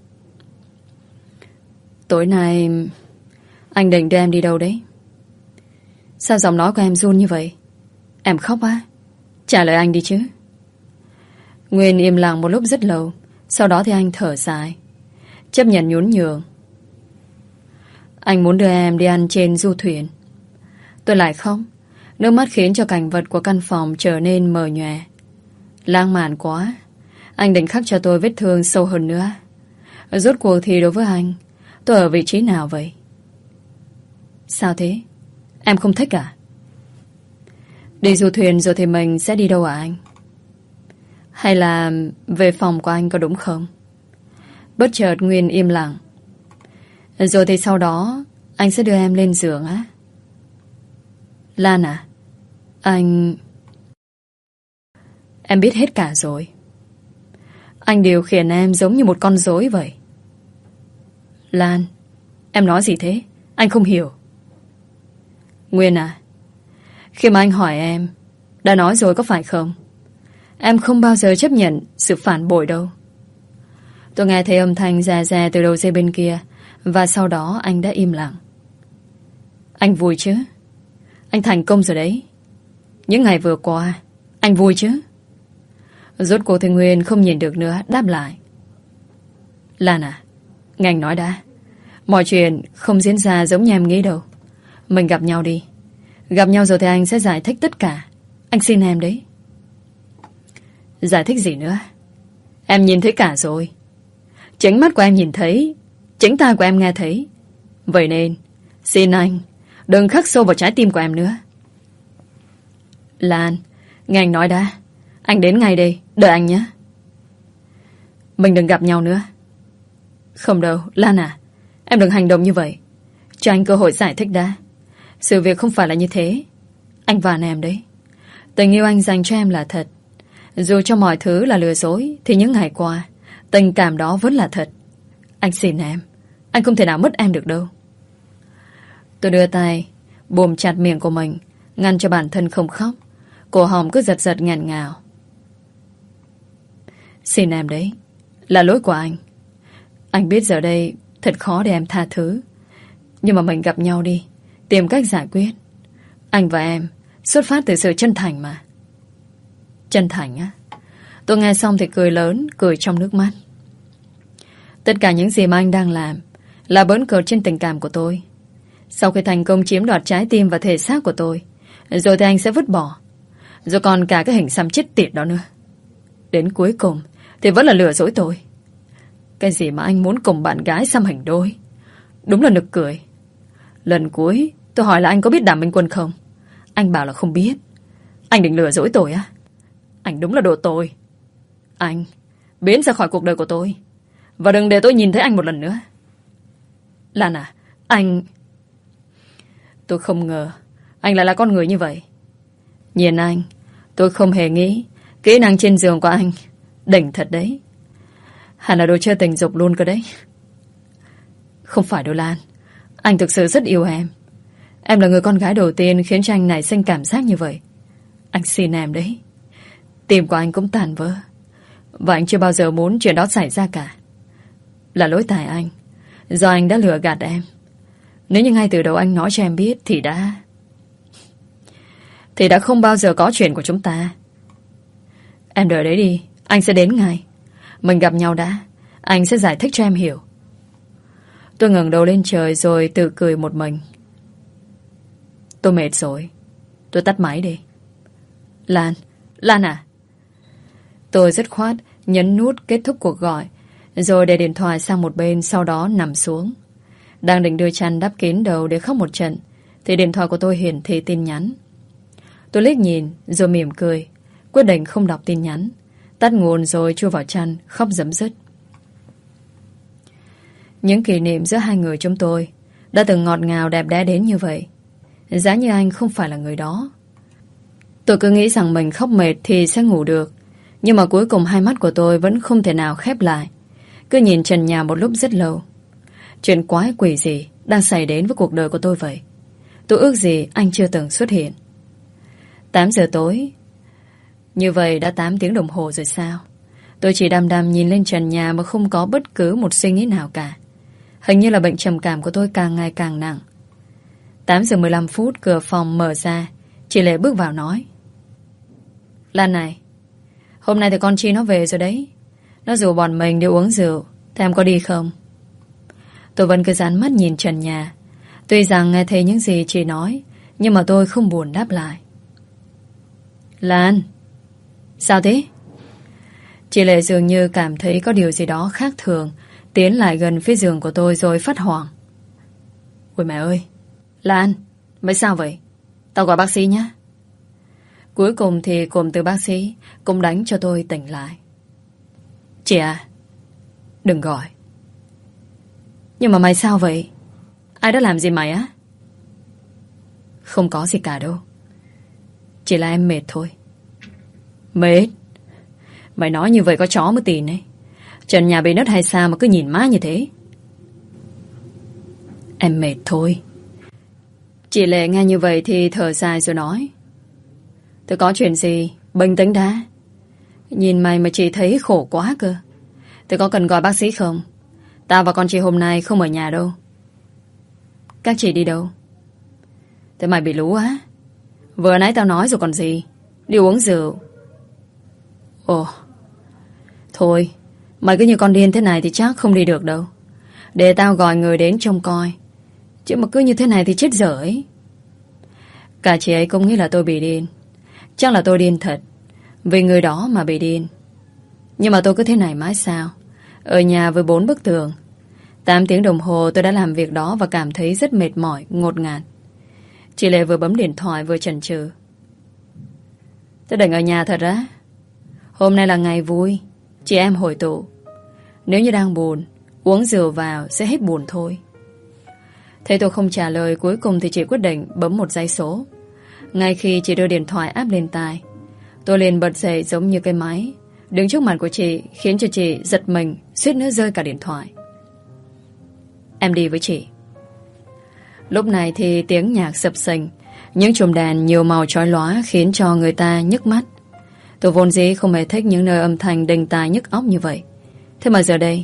Tối nay anh định đưa em đi đâu đấy? Sao giọng nói của em run như vậy? Em khóc á? Trả lời anh đi chứ. Nguyên im lặng một lúc rất lâu. Sau đó thì anh thở dài, chấp nhận nhún nhường. Anh muốn đưa em đi ăn trên du thuyền. Tôi lại khóc. Nước mắt khiến cho cảnh vật của căn phòng trở nên mờ nhòe. Lãng mạn quá. Anh định khắc cho tôi vết thương sâu hơn nữa. Rốt cuộc thì đối với anh, tôi ở vị trí nào vậy? Sao thế? Em không thích à? Đi du thuyền rồi thì mình sẽ đi đâu à anh? Hay là về phòng của anh có đúng không? Bất chợt Nguyên im lặng. Rồi thì sau đó anh sẽ đưa em lên giường á. Lan à, anh... Em biết hết cả rồi. Anh điều khiển em giống như một con rối vậy. Lan, em nói gì thế? Anh không hiểu. Nguyên à, khi mà anh hỏi em, đã nói rồi có phải không? Em không bao giờ chấp nhận sự phản bội đâu. Tôi nghe thấy âm thanh rè rè từ đầu dây bên kia, và sau đó anh đã im lặng. Anh vui chứ? Anh thành công rồi đấy. Những ngày vừa qua anh vui chứ? Rốt cuộc thì Nguyên không nhìn được nữa, đáp lại. Lan à, nghe anh nói đã. Mọi chuyện không diễn ra giống như em nghĩ đâu. Mình gặp nhau đi. Gặp nhau rồi thì anh sẽ giải thích tất cả. Anh xin em đấy. Giải thích gì nữa? Em nhìn thấy cả rồi. Chính mắt của em nhìn thấy, chính tai của em nghe thấy. Vậy nên xin anh đừng khắc sâu vào trái tim của em nữa. Lan, nghe anh nói đã. Anh đến ngay đây, đợi anh nhé. Mình đừng gặp nhau nữa. Không đâu, Lan à, em đừng hành động như vậy. Cho anh cơ hội giải thích đã. Sự việc không phải là như thế. Anh van em đấy. Tình yêu anh dành cho em là thật. Dù cho mọi thứ là lừa dối, thì những ngày qua tình cảm đó vẫn là thật. Anh xin em, anh không thể nào mất em được đâu. Tôi đưa tay bùm chặt miệng của mình, ngăn cho bản thân không khóc. Cổ họng cứ giật giật ngàn ngào. Xin em đấy, là lỗi của anh. Anh biết giờ đây thật khó để em tha thứ, nhưng mà mình gặp nhau đi, tìm cách giải quyết. Anh và em xuất phát từ sự chân thành mà. Chân thành á? Tôi nghe xong thì cười lớn, cười trong nước mắt. Tất cả những gì mà anh đang làm là bỡn cợt trên tình cảm của tôi. Sau khi thành công chiếm đoạt trái tim và thể xác của tôi, rồi thì anh sẽ vứt bỏ. Rồi còn cả cái hình xăm chết tiệt đó nữa. Đến cuối cùng thì vẫn là lừa dối tôi. Cái gì mà anh muốn cùng bạn gái xăm hình đôi? Đúng là nực cười. Lần cuối tôi hỏi là anh có biết Đàm Minh Quân không? Anh bảo là không biết. Anh định lừa dối tôi á? Anh đúng là đồ tồi. Anh biến ra khỏi cuộc đời của tôi, và đừng để tôi nhìn thấy anh một lần nữa. Lan à, anh... Tôi không ngờ anh lại là con người như vậy. Nhìn anh, tôi không hề nghĩ kỹ năng trên giường của anh đỉnh thật đấy. Hẳn là đồ chơi tình dục luôn cơ đấy. Không phải đâu Lan. Anh thực sự rất yêu em. Em là người con gái đầu tiên khiến cho anh nảy sinh cảm giác như vậy. Anh xin em đấy. Tim của anh cũng tàn vỡ, và anh chưa bao giờ muốn chuyện đó xảy ra cả. Là lỗi tại anh, do anh đã lừa gạt em. Nếu như ngay từ đầu anh nói cho em biết Thì đã Thì đã không bao giờ có chuyện của chúng ta. Em đợi đấy đi, anh sẽ đến ngay. Mình gặp nhau đã, anh sẽ giải thích cho em hiểu. Tôi ngẩng đầu lên trời rồi tự cười một mình. Tôi mệt rồi, tôi tắt máy đi. Lan, Lan à. Tôi dứt khoát nhấn nút kết thúc cuộc gọi, rồi để điện thoại sang một bên, sau đó nằm xuống. Đang định đưa chăn đắp kín đầu để khóc một trận, thì điện thoại của tôi hiển thị tin nhắn. Tôi liếc nhìn rồi mỉm cười, quyết định không đọc tin nhắn, tắt nguồn rồi chui vào chăn khóc rấm rứt. Những kỷ niệm giữa hai người chúng tôi đã từng ngọt ngào đẹp đẽ đến như vậy. Giá như anh không phải là người đó. Tôi cứ nghĩ rằng mình khóc mệt thì sẽ ngủ được, nhưng mà cuối cùng hai mắt của tôi vẫn không thể nào khép lại. Cứ nhìn trần nhà một lúc rất lâu. Chuyện quái quỷ gì đang xảy đến với cuộc đời của tôi vậy? Tôi ước gì anh chưa từng xuất hiện. Tám giờ tối. Như vậy đã tám tiếng đồng hồ rồi sao? Tôi chỉ đăm đăm nhìn lên trần nhà mà không có bất cứ một suy nghĩ nào cả. Hình như là bệnh trầm cảm của tôi càng ngày càng nặng. Tám giờ mười lăm phút, cửa phòng mở ra. Chị Lệ bước vào nói: Lan này, hôm nay thì con Chi nó về rồi đấy. Nó rủ bọn mình đi uống rượu, thế em có đi không? Tôi vẫn cứ dán mắt nhìn trần nhà. Tuy rằng nghe thấy những gì chị nói, nhưng mà tôi không buồn đáp lại. Lan, sao thế? Chị Lệ dường như cảm thấy có điều gì đó khác thường, tiến lại gần phía giường của tôi rồi phát hoảng. Ôi mẹ ơi, Lan, mày sao vậy? Tao gọi bác sĩ nhé. Cuối cùng thì cụm từ bác sĩ cũng đánh cho tôi tỉnh lại. Chị à, đừng gọi. Nhưng mà mày sao vậy? Ai đã làm gì mày á? Không có gì cả đâu. Chỉ là em mệt thôi. Mệt? Mày nói như vậy có chó mới tin ấy. Trần nhà bị nứt hay sao mà cứ nhìn má như thế? Em mệt thôi. Chị Lệ nghe như vậy thì thở dài rồi nói: Tôi có chuyện gì? Bình tĩnh đã. Nhìn mày mà chị thấy khổ quá cơ. Tôi có cần gọi bác sĩ không? Tao và con chị hôm nay không ở nhà đâu. Các chị đi đâu? Thế mày bị lú á? Vừa nãy tao nói rồi còn gì. Đi uống rượu. Ồ, thôi, mày cứ như con điên thế này thì chắc không đi được đâu. Để tao gọi người đến trông coi. Chứ mà cứ như thế này thì chết dở ấy. Cả chị ấy cũng nghĩ là tôi bị điên. Chắc là tôi điên thật, vì người đó mà bị điên. Nhưng mà tôi cứ thế này mãi sao? Ở nhà với bốn bức tường. Tám tiếng đồng hồ tôi đã làm việc đó và cảm thấy rất mệt mỏi, ngột ngạt. Chị Lệ vừa bấm điện thoại vừa chần chừ. Tôi định ở nhà thật á? Hôm nay là ngày vui, chị em hội tụ. Nếu như đang buồn, uống rượu vào sẽ hết buồn thôi. Thế tôi không trả lời, cuối cùng thì chị quyết định bấm một dãy số. Ngay khi chị đưa điện thoại áp lên tai, tôi liền bật dậy giống như cái máy, đứng trước mặt của chị, khiến cho chị giật mình, suýt nữa rơi cả điện thoại. Em đi với chị. Lúc này thì tiếng nhạc sập sình, những chùm đèn nhiều màu chói lóa khiến cho người ta nhức mắt. Tôi vốn dĩ không hề thích những nơi âm thanh đinh tai nhức óc như vậy. Thế mà giờ đây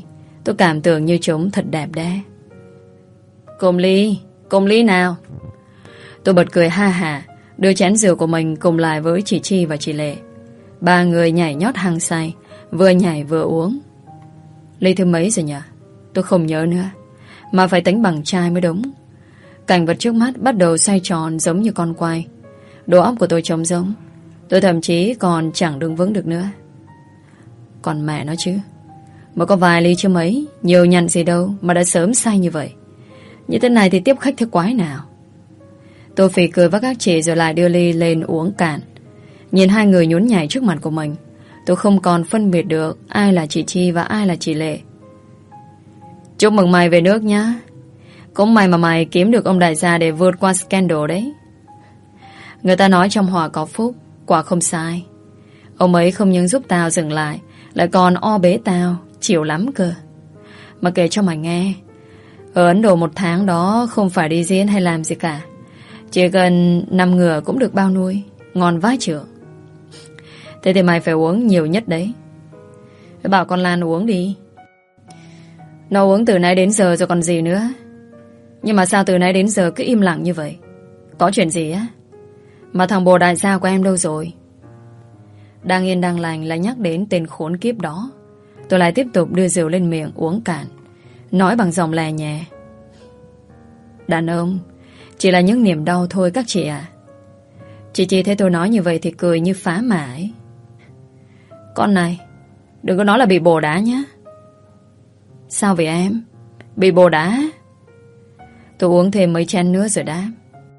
Tôi cảm tưởng như chúng thật đẹp đẽ. Cùng ly, cùng ly nào. Tôi bật cười ha hả, đưa chén rượu của mình cùng lại với chị Chi và chị Lệ. Ba người nhảy nhót hăng say, vừa nhảy vừa uống. Ly thứ mấy rồi nhỉ? Tôi không nhớ nữa, mà phải tính bằng chai mới đúng. Cảnh vật trước mắt bắt đầu xoay tròn giống như con quay. Đầu óc của tôi trống rỗng. Tôi thậm chí còn chẳng đứng vững được nữa. Còn mẹ nó chứ, mới có vài ly chứ mấy, nhiều nhằn gì đâu mà đã sớm say như vậy. Như thế này thì tiếp khách thế quái nào. Tôi phì cười với các chị rồi lại đưa ly lên uống cạn. Nhìn hai người nhún nhảy trước mặt của mình, tôi không còn phân biệt được ai là chị Chi và ai là chị Lệ. Chúc mừng mày về nước nhá. Cũng may mà mày kiếm được ông đại gia để vượt qua scandal đấy. Người ta nói trong họa có phúc, quả không sai. Ông ấy không những giúp tao dừng lại, lại còn o bế tao, chịu lắm cơ. Mà kể cho mày nghe, ở Ấn Độ một tháng đó không phải đi diễn hay làm gì cả. Chỉ cần nằm ngửa cũng được bao nuôi, ngon vãi chưởng. Thế thì mày phải uống nhiều nhất đấy. Phải bảo con Lan uống đi. Nó uống từ nãy đến giờ rồi còn gì nữa. Nhưng mà sao từ nãy đến giờ cứ im lặng như vậy? Có chuyện gì á? Mà thằng bồ đại gia của em đâu rồi? Đang yên đang lành lại nhắc đến tên khốn kiếp đó. Tôi lại tiếp tục đưa rượu lên miệng uống cạn, nói bằng giọng lè nhẹ. Đàn ông chỉ là những niềm đau thôi các chị ạ. Chị chị thấy tôi nói như vậy thì cười như phá mã ấy. Con này, đừng có nói là bị bồ đá nhé. Sao vậy em? Bị bồ đá? Tôi uống thêm mấy chén nữa rồi đáp.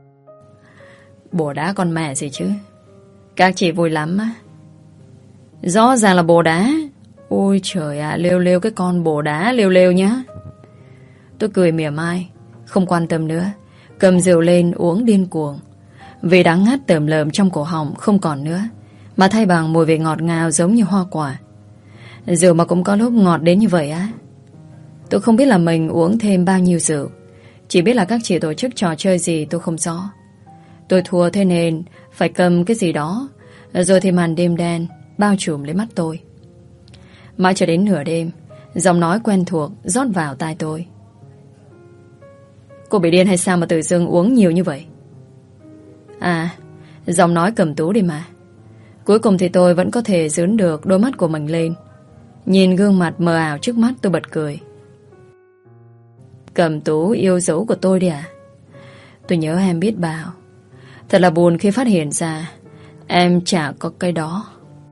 Bồ đá con mẹ gì chứ. Các chị vui lắm á. Rõ ràng là bồ đá. Ôi trời ạ, à, lêu lêu cái con bồ đá lêu lêu nhá. Tôi cười mỉa mai, không quan tâm nữa, cầm rượu lên uống điên cuồng. Vị đắng ngắt tởm lợm trong cổ họng không còn nữa, mà thay bằng mùi vị ngọt ngào giống như hoa quả. Rượu mà cũng có lúc ngọt đến như vậy á. Tôi không biết là mình uống thêm bao nhiêu rượu, chỉ biết là các chị tổ chức trò chơi gì tôi không rõ. Tôi thua thế nên phải cầm cái gì đó, rồi thì màn đêm đen bao trùm lấy mắt tôi. Mãi cho đến nửa đêm, giọng nói quen thuộc rót vào tai tôi. Cô bị điên hay sao mà tự dưng uống nhiều như vậy? À, giọng nói Cẩm Tú đi mà. Cuối cùng thì tôi vẫn có thể dướn được đôi mắt của mình lên. Nhìn gương mặt mờ ảo trước mắt tôi bật cười. Cẩm Tú yêu dấu của tôi đi à? Tôi nhớ em biết bao. Thật là buồn khi phát hiện ra em chả có cái đó.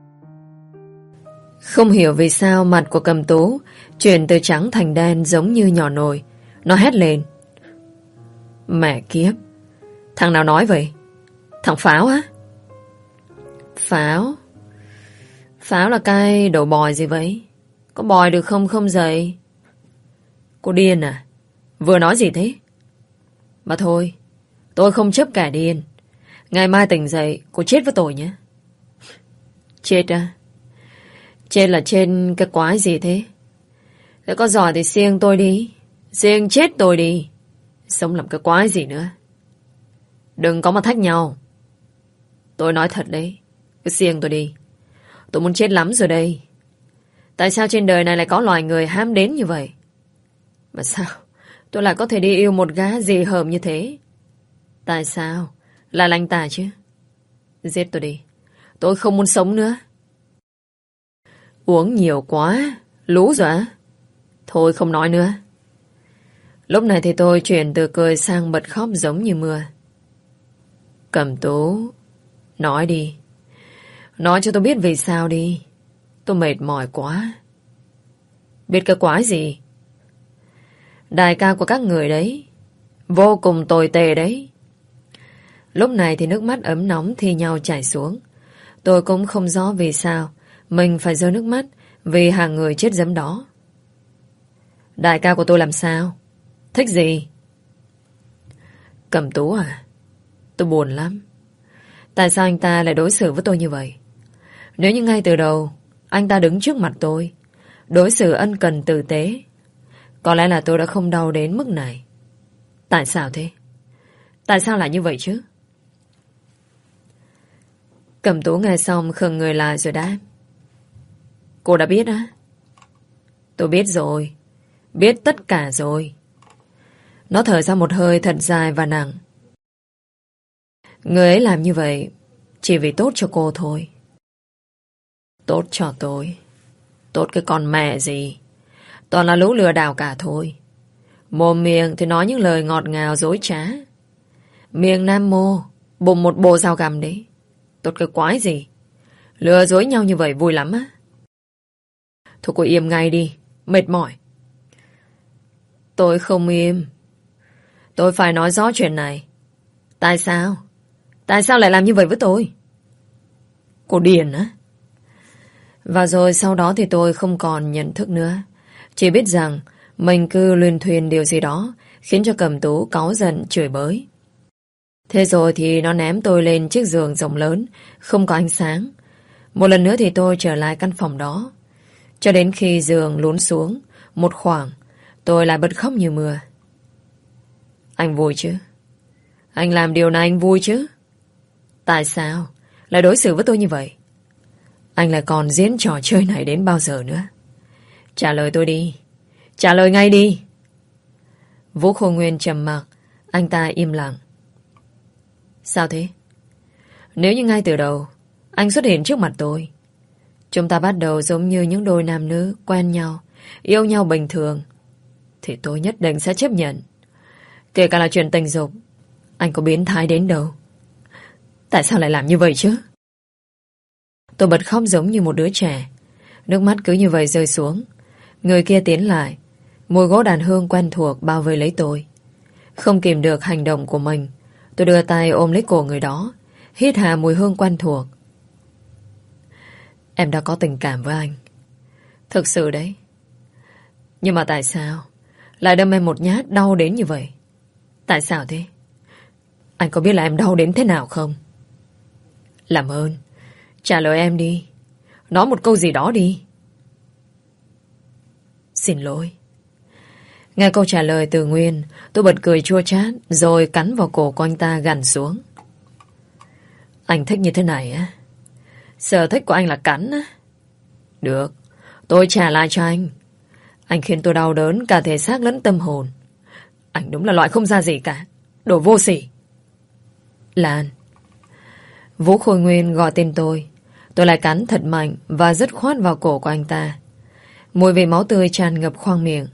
Không hiểu vì sao mặt của Cẩm Tú chuyển từ trắng thành đen giống như nhỏ nồi. Nó hét lên. Mẹ kiếp, thằng nào nói vậy? Thằng Pháo á? Pháo? Pháo là cái đồ bòi gì vậy? Có bòi được không không dậy? Cô điên à? Vừa nói gì thế? Mà thôi, tôi không chấp kẻ điên. Ngày mai tỉnh dậy cô chết với tôi nhé. Chết à? Chết là trên cái quái gì thế? Nếu có giỏi thì siêng tôi đi. Siêng chết tôi đi. Sống làm cái quái gì nữa. Đừng có mà thách nhau. Tôi nói thật đấy. Cứ siêng tôi đi. Tôi muốn chết lắm rồi đây. Tại sao trên đời này lại có loài người ham đến như vậy? Mà sao tôi lại có thể đi yêu một gã gì hờm như thế? Tại sao? Là lành tà chứ. Giết tôi đi. Tôi không muốn sống nữa. Uống nhiều quá. Lú rồi á? Thôi không nói nữa. Lúc này thì tôi chuyển từ cười sang bật khóc giống như mưa. Cẩm Tú, nói đi. Nói cho tôi biết vì sao đi. Tôi mệt mỏi quá. Biết cái quái gì? Đại ca của các người đấy. Vô cùng tồi tệ đấy. Lúc này thì nước mắt ấm nóng thi nhau chảy xuống. Tôi cũng không rõ vì sao mình phải rơi nước mắt vì hàng người chết dẫm đó. Đại ca của tôi làm sao? Thích gì? Cẩm Tú à? Tôi buồn lắm. Tại sao anh ta lại đối xử với tôi như vậy? Nếu như ngay từ đầu anh ta đứng trước mặt tôi, đối xử ân cần tử tế, có lẽ là tôi đã không đau đến mức này. Tại sao thế? Tại sao lại như vậy chứ? Cẩm Tú nghe xong khựng người lại rồi đáp. Cô đã biết á? Tôi biết rồi. Biết tất cả rồi. Nó thở ra một hơi thật dài và nặng. Người ấy làm như vậy chỉ vì tốt cho cô thôi. Tốt cho tôi? Tốt cái con mẹ gì? Toàn là lũ lừa đảo cả thôi. Mồm miệng thì nói những lời ngọt ngào dối trá. Miệng nam mô, bụng một bộ dao găm đấy. Tốt cái quái gì? Lừa dối nhau như vậy vui lắm á. Thôi cô im ngay đi, mệt mỏi. Tôi không im. Tôi phải nói rõ chuyện này. Tại sao? Tại sao lại làm như vậy với tôi? Cô điên á? Và rồi sau đó thì tôi không còn nhận thức nữa. Chỉ biết rằng mình cứ luyên thuyên điều gì đó khiến cho Cẩm Tú cáu giận chửi bới. Thế rồi thì nó ném tôi lên chiếc giường rộng lớn, không có ánh sáng. Một lần nữa thì tôi trở lại căn phòng đó. Cho đến khi giường lún xuống một khoảng, tôi lại bật khóc như mưa. Anh vui chứ? Anh làm điều này anh vui chứ? Tại sao lại đối xử với tôi như vậy? Anh lại còn diễn trò chơi này đến bao giờ nữa? Trả lời tôi đi. Trả lời ngay đi. Vũ Khôi Nguyên trầm mặc. Anh ta im lặng. Sao thế? Nếu như ngay từ đầu anh xuất hiện trước mặt tôi, chúng ta bắt đầu giống như những đôi nam nữ quen nhau, yêu nhau bình thường, thì tôi nhất định sẽ chấp nhận. Kể cả là chuyện tình dục, anh có biến thái đến đâu. Tại sao lại làm như vậy chứ? Tôi bật khóc giống như một đứa trẻ. Nước mắt cứ như vậy rơi xuống. Người kia tiến lại. Mùi gỗ đàn hương quen thuộc bao vây lấy tôi. Không kìm được hành động của mình, tôi đưa tay ôm lấy cổ người đó, hít hà mùi hương quen thuộc. Em đã có tình cảm với anh. Thực sự đấy. Nhưng mà tại sao lại đâm em một nhát đau đến như vậy? Tại sao thế? Anh có biết là em đau đến thế nào không? Làm ơn, trả lời em đi. Nói một câu gì đó đi. Xin lỗi. Nghe câu trả lời từ Nguyên, tôi bật cười chua chát, rồi cắn vào cổ của anh ta gằn xuống. Anh thích như thế này á? Sở thích của anh là cắn á? Được, tôi trả lại cho anh. Anh khiến tôi đau đớn cả thể xác lẫn tâm hồn. Anh đúng là loại không ra gì cả. Đồ vô sỉ. Lan. Vũ Khôi Nguyên gọi tên tôi. Tôi lại cắn thật mạnh và dứt khoát vào cổ của anh ta. Mùi vị máu tươi tràn ngập khoang miệng.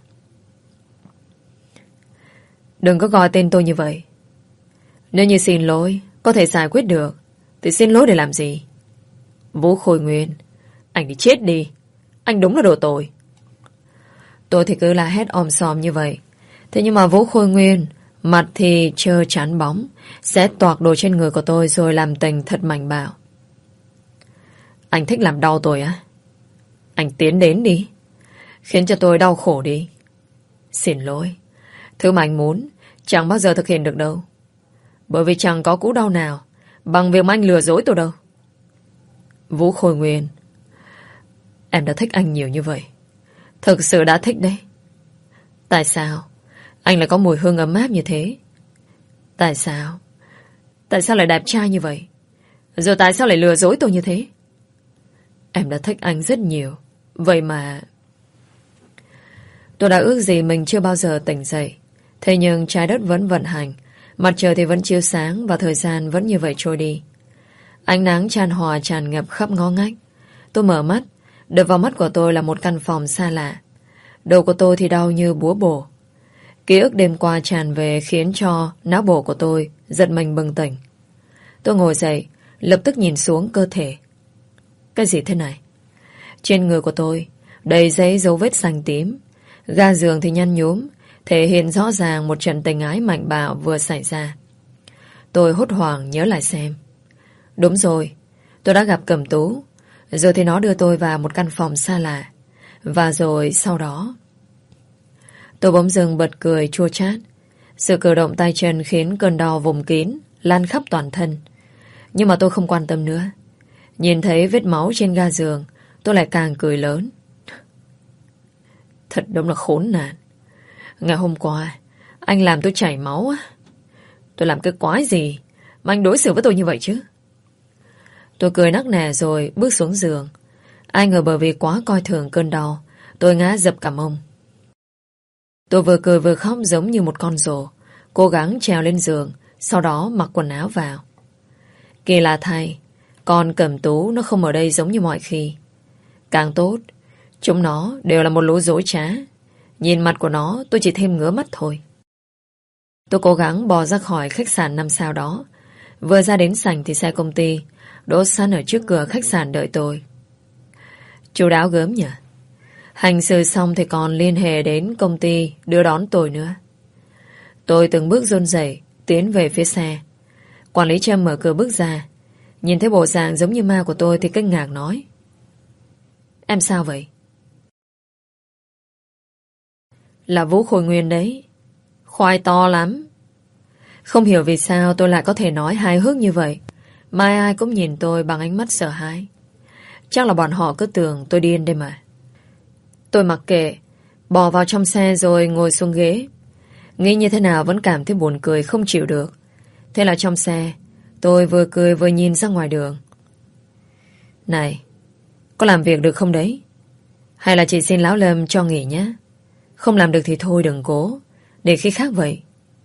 Đừng có gọi tên tôi như vậy. Nếu như xin lỗi có thể giải quyết được, thì xin lỗi để làm gì? Vũ Khôi Nguyên, anh đi chết đi. Anh đúng là đồ tồi. Tôi thì cứ la hét om sòm như vậy. Thế nhưng mà Vũ Khôi Nguyên, mặt thì trơ chán bóng, sẽ toạc đồ trên người của tôi rồi làm tình thật mạnh bạo. Anh thích làm đau tôi á? Anh tiến đến đi, khiến cho tôi đau khổ đi. Xin lỗi, thứ mà anh muốn chẳng bao giờ thực hiện được đâu. Bởi vì chẳng có cú đau nào bằng việc mà anh lừa dối tôi đâu. Vũ Khôi Nguyên, em đã thích anh nhiều như vậy. Thực sự đã thích đấy. Tại sao anh lại có mùi hương ấm áp như thế? Tại sao Tại sao lại đẹp trai như vậy? Rồi tại sao lại lừa dối tôi như thế? Em đã thích anh rất nhiều. Vậy mà tôi đã ước gì mình chưa bao giờ tỉnh dậy. Thế nhưng trái đất vẫn vận hành, mặt trời thì vẫn chiếu sáng, và thời gian vẫn như vậy trôi đi. Ánh nắng tràn hòa tràn ngập khắp ngõ ngách. Tôi mở mắt, đập vào mắt của tôi là một căn phòng xa lạ. Đầu của tôi thì đau như búa bổ. Ký ức đêm qua tràn về khiến cho não bộ của tôi giật mình bừng tỉnh. Tôi ngồi dậy, lập tức nhìn xuống cơ thể. Cái gì thế này? Trên người của tôi đầy giấy dấu vết xanh tím. Ga giường thì nhăn nhúm, thể hiện rõ ràng một trận tình ái mạnh bạo vừa xảy ra. Tôi hốt hoảng nhớ lại xem. Đúng rồi, tôi đã gặp Cẩm Tú. Rồi thì nó đưa tôi vào một căn phòng xa lạ. Và rồi sau đó tôi bỗng dưng bật cười chua chát. Sự cử động tay chân khiến cơn đau vùng kín lan khắp toàn thân. Nhưng mà tôi không quan tâm nữa. Nhìn thấy vết máu trên ga giường, tôi lại càng cười lớn. Thật đúng là khốn nạn. Ngày hôm qua anh làm tôi chảy máu á. Tôi làm cái quái gì mà anh đối xử với tôi như vậy chứ? Tôi cười nắc nẻ rồi bước xuống giường. Ai ngờ bởi vì quá coi thường cơn đau, tôi ngã dập cả mông. Tôi vừa cười vừa khóc giống như một con rồ, cố gắng trèo lên giường, sau đó mặc quần áo vào. Kỳ lạ thay, con Cẩm Tú nó không ở đây giống như mọi khi. Càng tốt, chúng nó đều là một lũ dối trá. Nhìn mặt của nó tôi chỉ thêm ngứa mắt thôi. Tôi cố gắng bò ra khỏi khách sạn năm sao đó. Vừa ra đến sảnh thì xe công ty đỗ sẵn ở trước cửa khách sạn đợi tôi. Chú đáo gớm nhỉ. Hành sự xong thì còn liên hệ đến công ty đưa đón tôi nữa. Tôi từng bước run rẩy tiến về phía xe. Quản lý Trâm mở cửa bước ra, nhìn thấy bộ dạng giống như ma của tôi thì kinh ngạc nói: Em sao vậy? Là Vũ Khôi Nguyên đấy. Khoai to lắm. Không hiểu vì sao tôi lại có thể nói hài hước như vậy, mà ai ai cũng nhìn tôi bằng ánh mắt sợ hãi. Chắc là bọn họ cứ tưởng tôi điên đây mà. Tôi mặc kệ, bò vào trong xe rồi ngồi xuống ghế. Nghĩ như thế nào vẫn cảm thấy buồn cười không chịu được. Thế là trong xe, tôi vừa cười vừa nhìn ra ngoài đường. Này, có làm việc được không đấy? Hay là chị xin Lão Lâm cho nghỉ nhé? Không làm được thì thôi đừng cố, để khi khác vậy.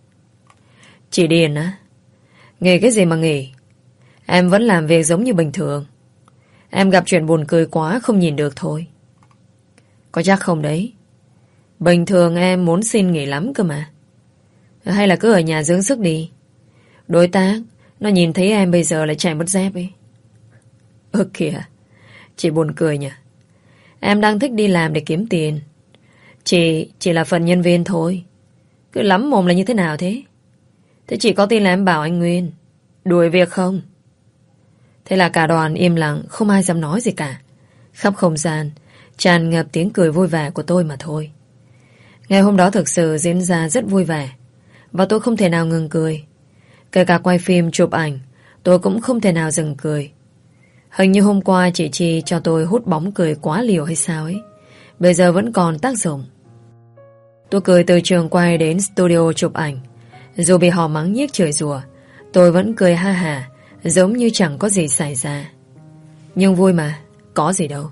Chị điên á? Nghỉ cái gì mà nghỉ? Em vẫn làm việc giống như bình thường. Em gặp chuyện buồn cười quá không nhìn được thôi. Có chắc không đấy? Bình thường em muốn xin nghỉ lắm cơ mà. Hay là cứ ở nhà dưỡng sức đi. Đối tác nó nhìn thấy em bây giờ lại chạy mất dép ấy. Ơ kìa, chị buồn cười nhỉ. Em đang thích đi làm để kiếm tiền. Chị chỉ là phần nhân viên thôi. Cứ lắm mồm là như thế nào thế? Thế chị có tin là em bảo anh Nguyên đuổi việc không? Thế là cả đoàn im lặng, không ai dám nói gì cả. Khắp không gian tràn ngập tiếng cười vui vẻ của tôi mà thôi. Ngày hôm đó thực sự diễn ra rất vui vẻ, và tôi không thể nào ngừng cười. Kể cả quay phim chụp ảnh, tôi cũng không thể nào dừng cười. Hình như hôm qua chị Chi cho tôi hút bóng cười quá liều hay sao ấy. Bây giờ vẫn còn tác dụng. Tôi cười từ trường quay đến studio chụp ảnh. Dù bị họ mắng nhiếc chửi rủa, tôi vẫn cười ha hả, giống như chẳng có gì xảy ra. Nhưng vui mà, có gì đâu.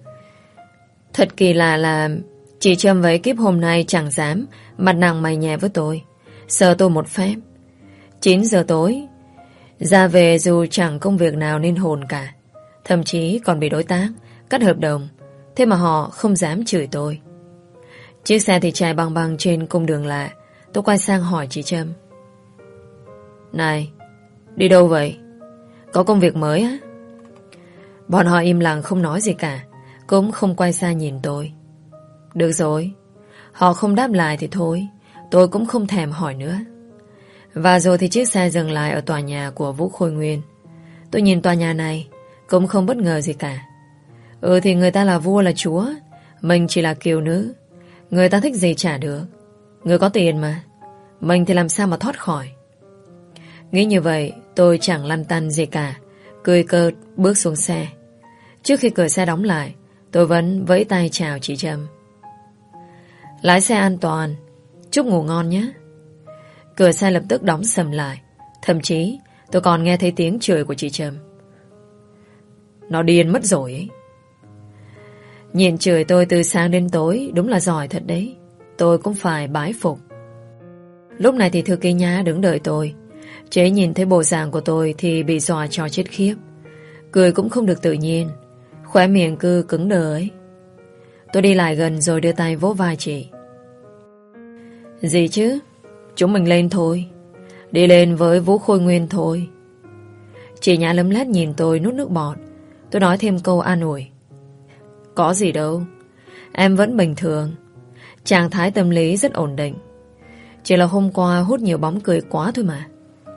Thật kỳ lạ là chị Trâm với ekip hôm nay chẳng dám mặt nặng mày nhẹ với tôi, sợ tôi một phép. Chín giờ tối ra về dù chẳng công việc nào nên hồn cả. Thậm chí còn bị đối tác cắt hợp đồng. Thế mà họ không dám chửi tôi. Chiếc xe thì chạy băng băng trên cung đường lạ. Tôi quay sang hỏi chị Trâm: Này, đi đâu vậy? Có công việc mới á? Bọn họ im lặng không nói gì cả, cũng không quay sang nhìn tôi. Được rồi, họ không đáp lại thì thôi, tôi cũng không thèm hỏi nữa. Và rồi thì chiếc xe dừng lại ở tòa nhà của Vũ Khôi Nguyên. Tôi nhìn tòa nhà này cũng không bất ngờ gì cả. Ừ thì người ta là vua là chúa, mình chỉ là kiều nữ. Người ta thích gì trả được. Người có tiền mà, mình thì làm sao mà thoát khỏi. Nghĩ như vậy tôi chẳng lăn tăn gì cả, cười cợt bước xuống xe. Trước khi cửa xe đóng lại, tôi vẫn vẫy tay chào chị Trâm: Lái xe an toàn, chúc ngủ ngon nhé. Cửa xe lập tức đóng sầm lại. Thậm chí tôi còn nghe thấy tiếng chửi của chị Trâm: Nó điên mất rồi ấy. Nhìn chửi tôi từ sáng đến tối đúng là giỏi thật đấy. Tôi cũng phải bái phục. Lúc này thì thư ký Nhã đứng đợi tôi. Chế nhìn thấy bộ dạng của tôi thì bị dọa cho chết khiếp. Cười cũng không được tự nhiên, khóe miệng cứ cứng đờ ấy. Tôi đi lại gần rồi đưa tay vỗ vai chị: Gì chứ, chúng mình lên thôi. Đi lên với Vũ Khôi Nguyên thôi. Chị Nhã lấm lét nhìn tôi nuốt nước bọt. Tôi nói thêm câu an ủi: Có gì đâu, em vẫn bình thường. Trạng thái tâm lý rất ổn định. Chỉ là hôm qua hút nhiều bóng cười quá thôi mà.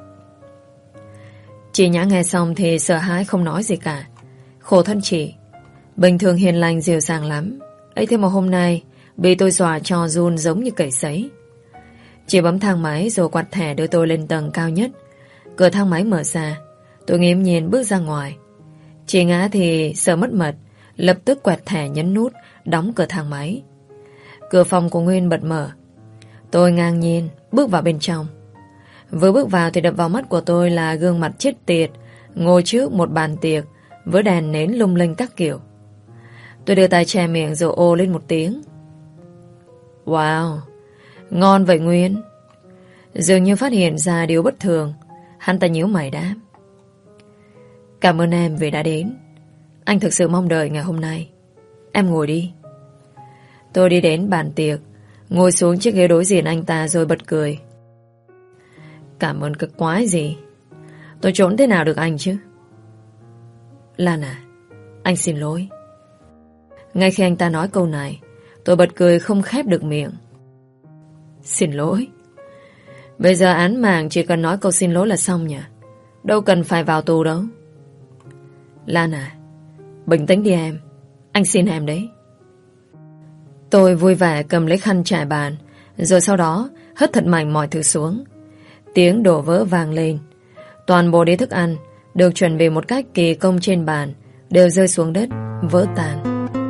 Chị Nhã nghe xong thì sợ hãi không nói gì cả. Khổ thân chị, bình thường hiền lành dịu dàng lắm, ấy thế mà hôm nay bị tôi dọa cho run giống như cầy sấy. Chị bấm thang máy rồi quạt thẻ đưa tôi lên tầng cao nhất. Cửa thang máy mở ra, tôi nghiễm nhiên bước ra ngoài. Chị Ngã thì sợ mất mật, lập tức quẹt thẻ nhấn nút đóng cửa thang máy. Cửa phòng của Nguyên bật mở. Tôi ngang nhiên bước vào bên trong. Vừa bước vào thì đập vào mắt của tôi là gương mặt chết tiệt ngồi trước một bàn tiệc với đèn nến lung linh các kiểu. Tôi đưa tay che miệng rồi ô lên một tiếng: Wow, Ngon vậy Nguyên. Dường như phát hiện ra điều bất thường, hắn ta nhíu mày đáp. Cảm ơn em vì đã đến. Anh thực sự mong đợi ngày hôm nay. Em ngồi đi. Tôi đi đến bàn tiệc, ngồi xuống chiếc ghế đối diện anh ta rồi bật cười. Cảm ơn cái quái gì? Tôi trốn thế nào được anh chứ? Lan à, anh xin lỗi. Ngay khi anh ta nói câu này, tôi bật cười không khép được miệng. Xin lỗi? Bây giờ án mạng chỉ cần nói câu xin lỗi là xong nhỉ? Đâu cần phải vào tù đâu. Lan à, bình tĩnh đi em. Anh xin em đấy. Tôi vui vẻ cầm lấy khăn trải bàn, rồi sau đó hất thật mạnh mọi thứ xuống. Tiếng đổ vỡ vang lên. Toàn bộ đĩa thức ăn được chuẩn bị một cách kỳ công trên bàn đều rơi xuống đất, vỡ tan.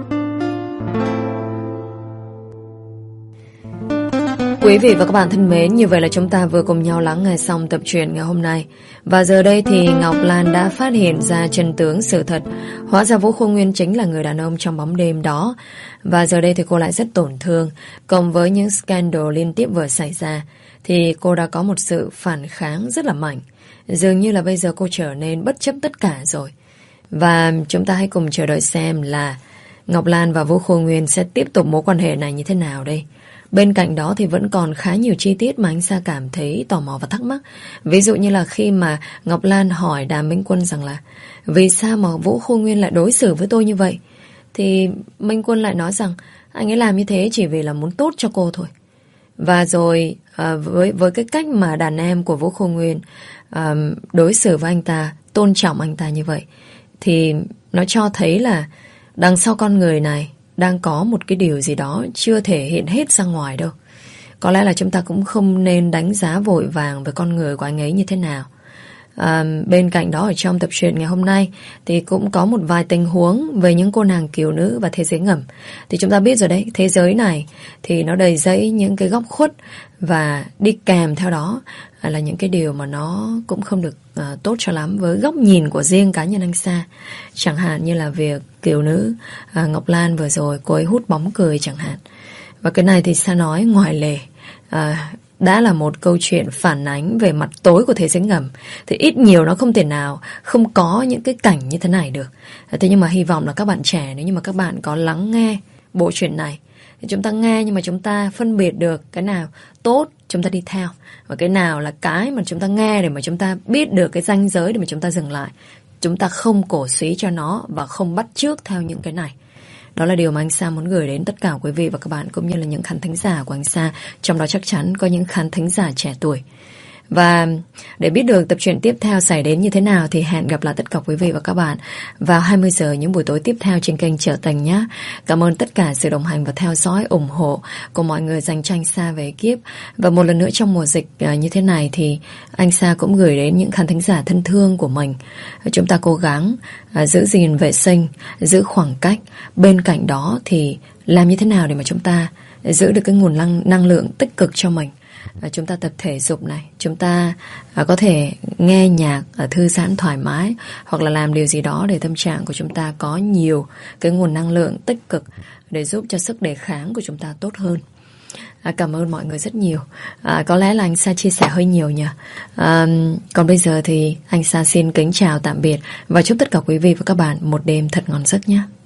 Quý vị và các bạn thân mến, như vậy là chúng ta vừa cùng nhau lắng nghe xong tập truyện ngày hôm nay. Và giờ đây thì Ngọc Lan đã phát hiện ra chân tướng sự thật. Hóa ra Vũ Khôi Nguyên chính là người đàn ông trong bóng đêm đó. Và giờ đây thì cô lại rất tổn thương. Cộng với những scandal liên tiếp vừa xảy ra, thì cô đã có một sự phản kháng rất là mạnh. Dường như là bây giờ cô trở nên bất chấp tất cả rồi. Và chúng ta hãy cùng chờ đợi xem là Ngọc Lan và Vũ Khôi Nguyên sẽ tiếp tục mối quan hệ này như thế nào đây. Bên cạnh đó thì vẫn còn khá nhiều chi tiết mà anh Sa cảm thấy tò mò và thắc mắc. Ví dụ như là khi mà Ngọc Lan hỏi Đàm Minh Quân rằng là vì sao mà Vũ Khôi Nguyên lại đối xử với tôi như vậy, thì Minh Quân lại nói rằng anh ấy làm như thế chỉ vì là muốn tốt cho cô thôi. Và rồi à, với, với cái cách mà đàn em của Vũ Khôi Nguyên à, đối xử với anh ta, tôn trọng anh ta như vậy, thì nó cho thấy là đằng sau con người này đang có một cái điều gì đó chưa thể hiện hết ra ngoài đâu. Có lẽ là chúng ta cũng không nên đánh giá vội vàng về con người của anh ấy như thế nào. À, bên cạnh đó ở trong tập truyện ngày hôm nay thì cũng có một vài tình huống về những cô nàng kiều nữ và thế giới ngầm. Thì chúng ta biết rồi đấy, thế giới này thì nó đầy dẫy những cái góc khuất, và đi kèm theo đó là những cái điều mà nó cũng không được uh, tốt cho lắm với góc nhìn của riêng cá nhân anh Sa. Chẳng hạn như là việc kiều nữ uh, Ngọc Lan vừa rồi cô ấy hút bóng cười chẳng hạn. Và cái này thì Sa nói ngoài lề uh, đã là một câu chuyện phản ánh về mặt tối của thế giới ngầm, thì ít nhiều nó không thể nào không có những cái cảnh như thế này được. Thế nhưng mà hy vọng là các bạn trẻ, nếu như mà các bạn có lắng nghe bộ truyện này, thì chúng ta nghe nhưng mà chúng ta phân biệt được cái nào tốt chúng ta đi theo, và cái nào là cái mà chúng ta nghe để mà chúng ta biết được cái ranh giới để mà chúng ta dừng lại. Chúng ta không cổ suý cho nó và không bắt chước theo những cái này. Đó là điều mà anh Sa muốn gửi đến tất cả quý vị và các bạn, cũng như là những khán thính giả của anh Sa. Trong đó chắc chắn có những khán thính giả trẻ tuổi. Và để biết được tập truyện tiếp theo xảy đến như thế nào thì hẹn gặp lại tất cả quý vị và các bạn vào hai mươi giờ những buổi tối tiếp theo trên kênh Trở Tình nhé. Cảm ơn tất cả sự đồng hành và theo dõi ủng hộ của mọi người dành cho anh Sa về ekip. Và một lần nữa trong mùa dịch như thế này thì anh Sa cũng gửi đến những khán thính giả thân thương của mình. Chúng ta cố gắng giữ gìn vệ sinh, giữ khoảng cách. Bên cạnh đó thì làm như thế nào để mà chúng ta giữ được cái nguồn năng, năng lượng tích cực cho mình. À, chúng ta tập thể dục này, chúng ta à, có thể nghe nhạc à, thư giãn thoải mái, hoặc là làm điều gì đó để tâm trạng của chúng ta có nhiều cái nguồn năng lượng tích cực để giúp cho sức đề kháng của chúng ta tốt hơn. À, cảm ơn mọi người rất nhiều. À, có lẽ là anh Sa chia sẻ hơi nhiều nhỉ. À, còn bây giờ thì anh Sa xin kính chào tạm biệt và chúc tất cả quý vị và các bạn một đêm thật ngon giấc nhé.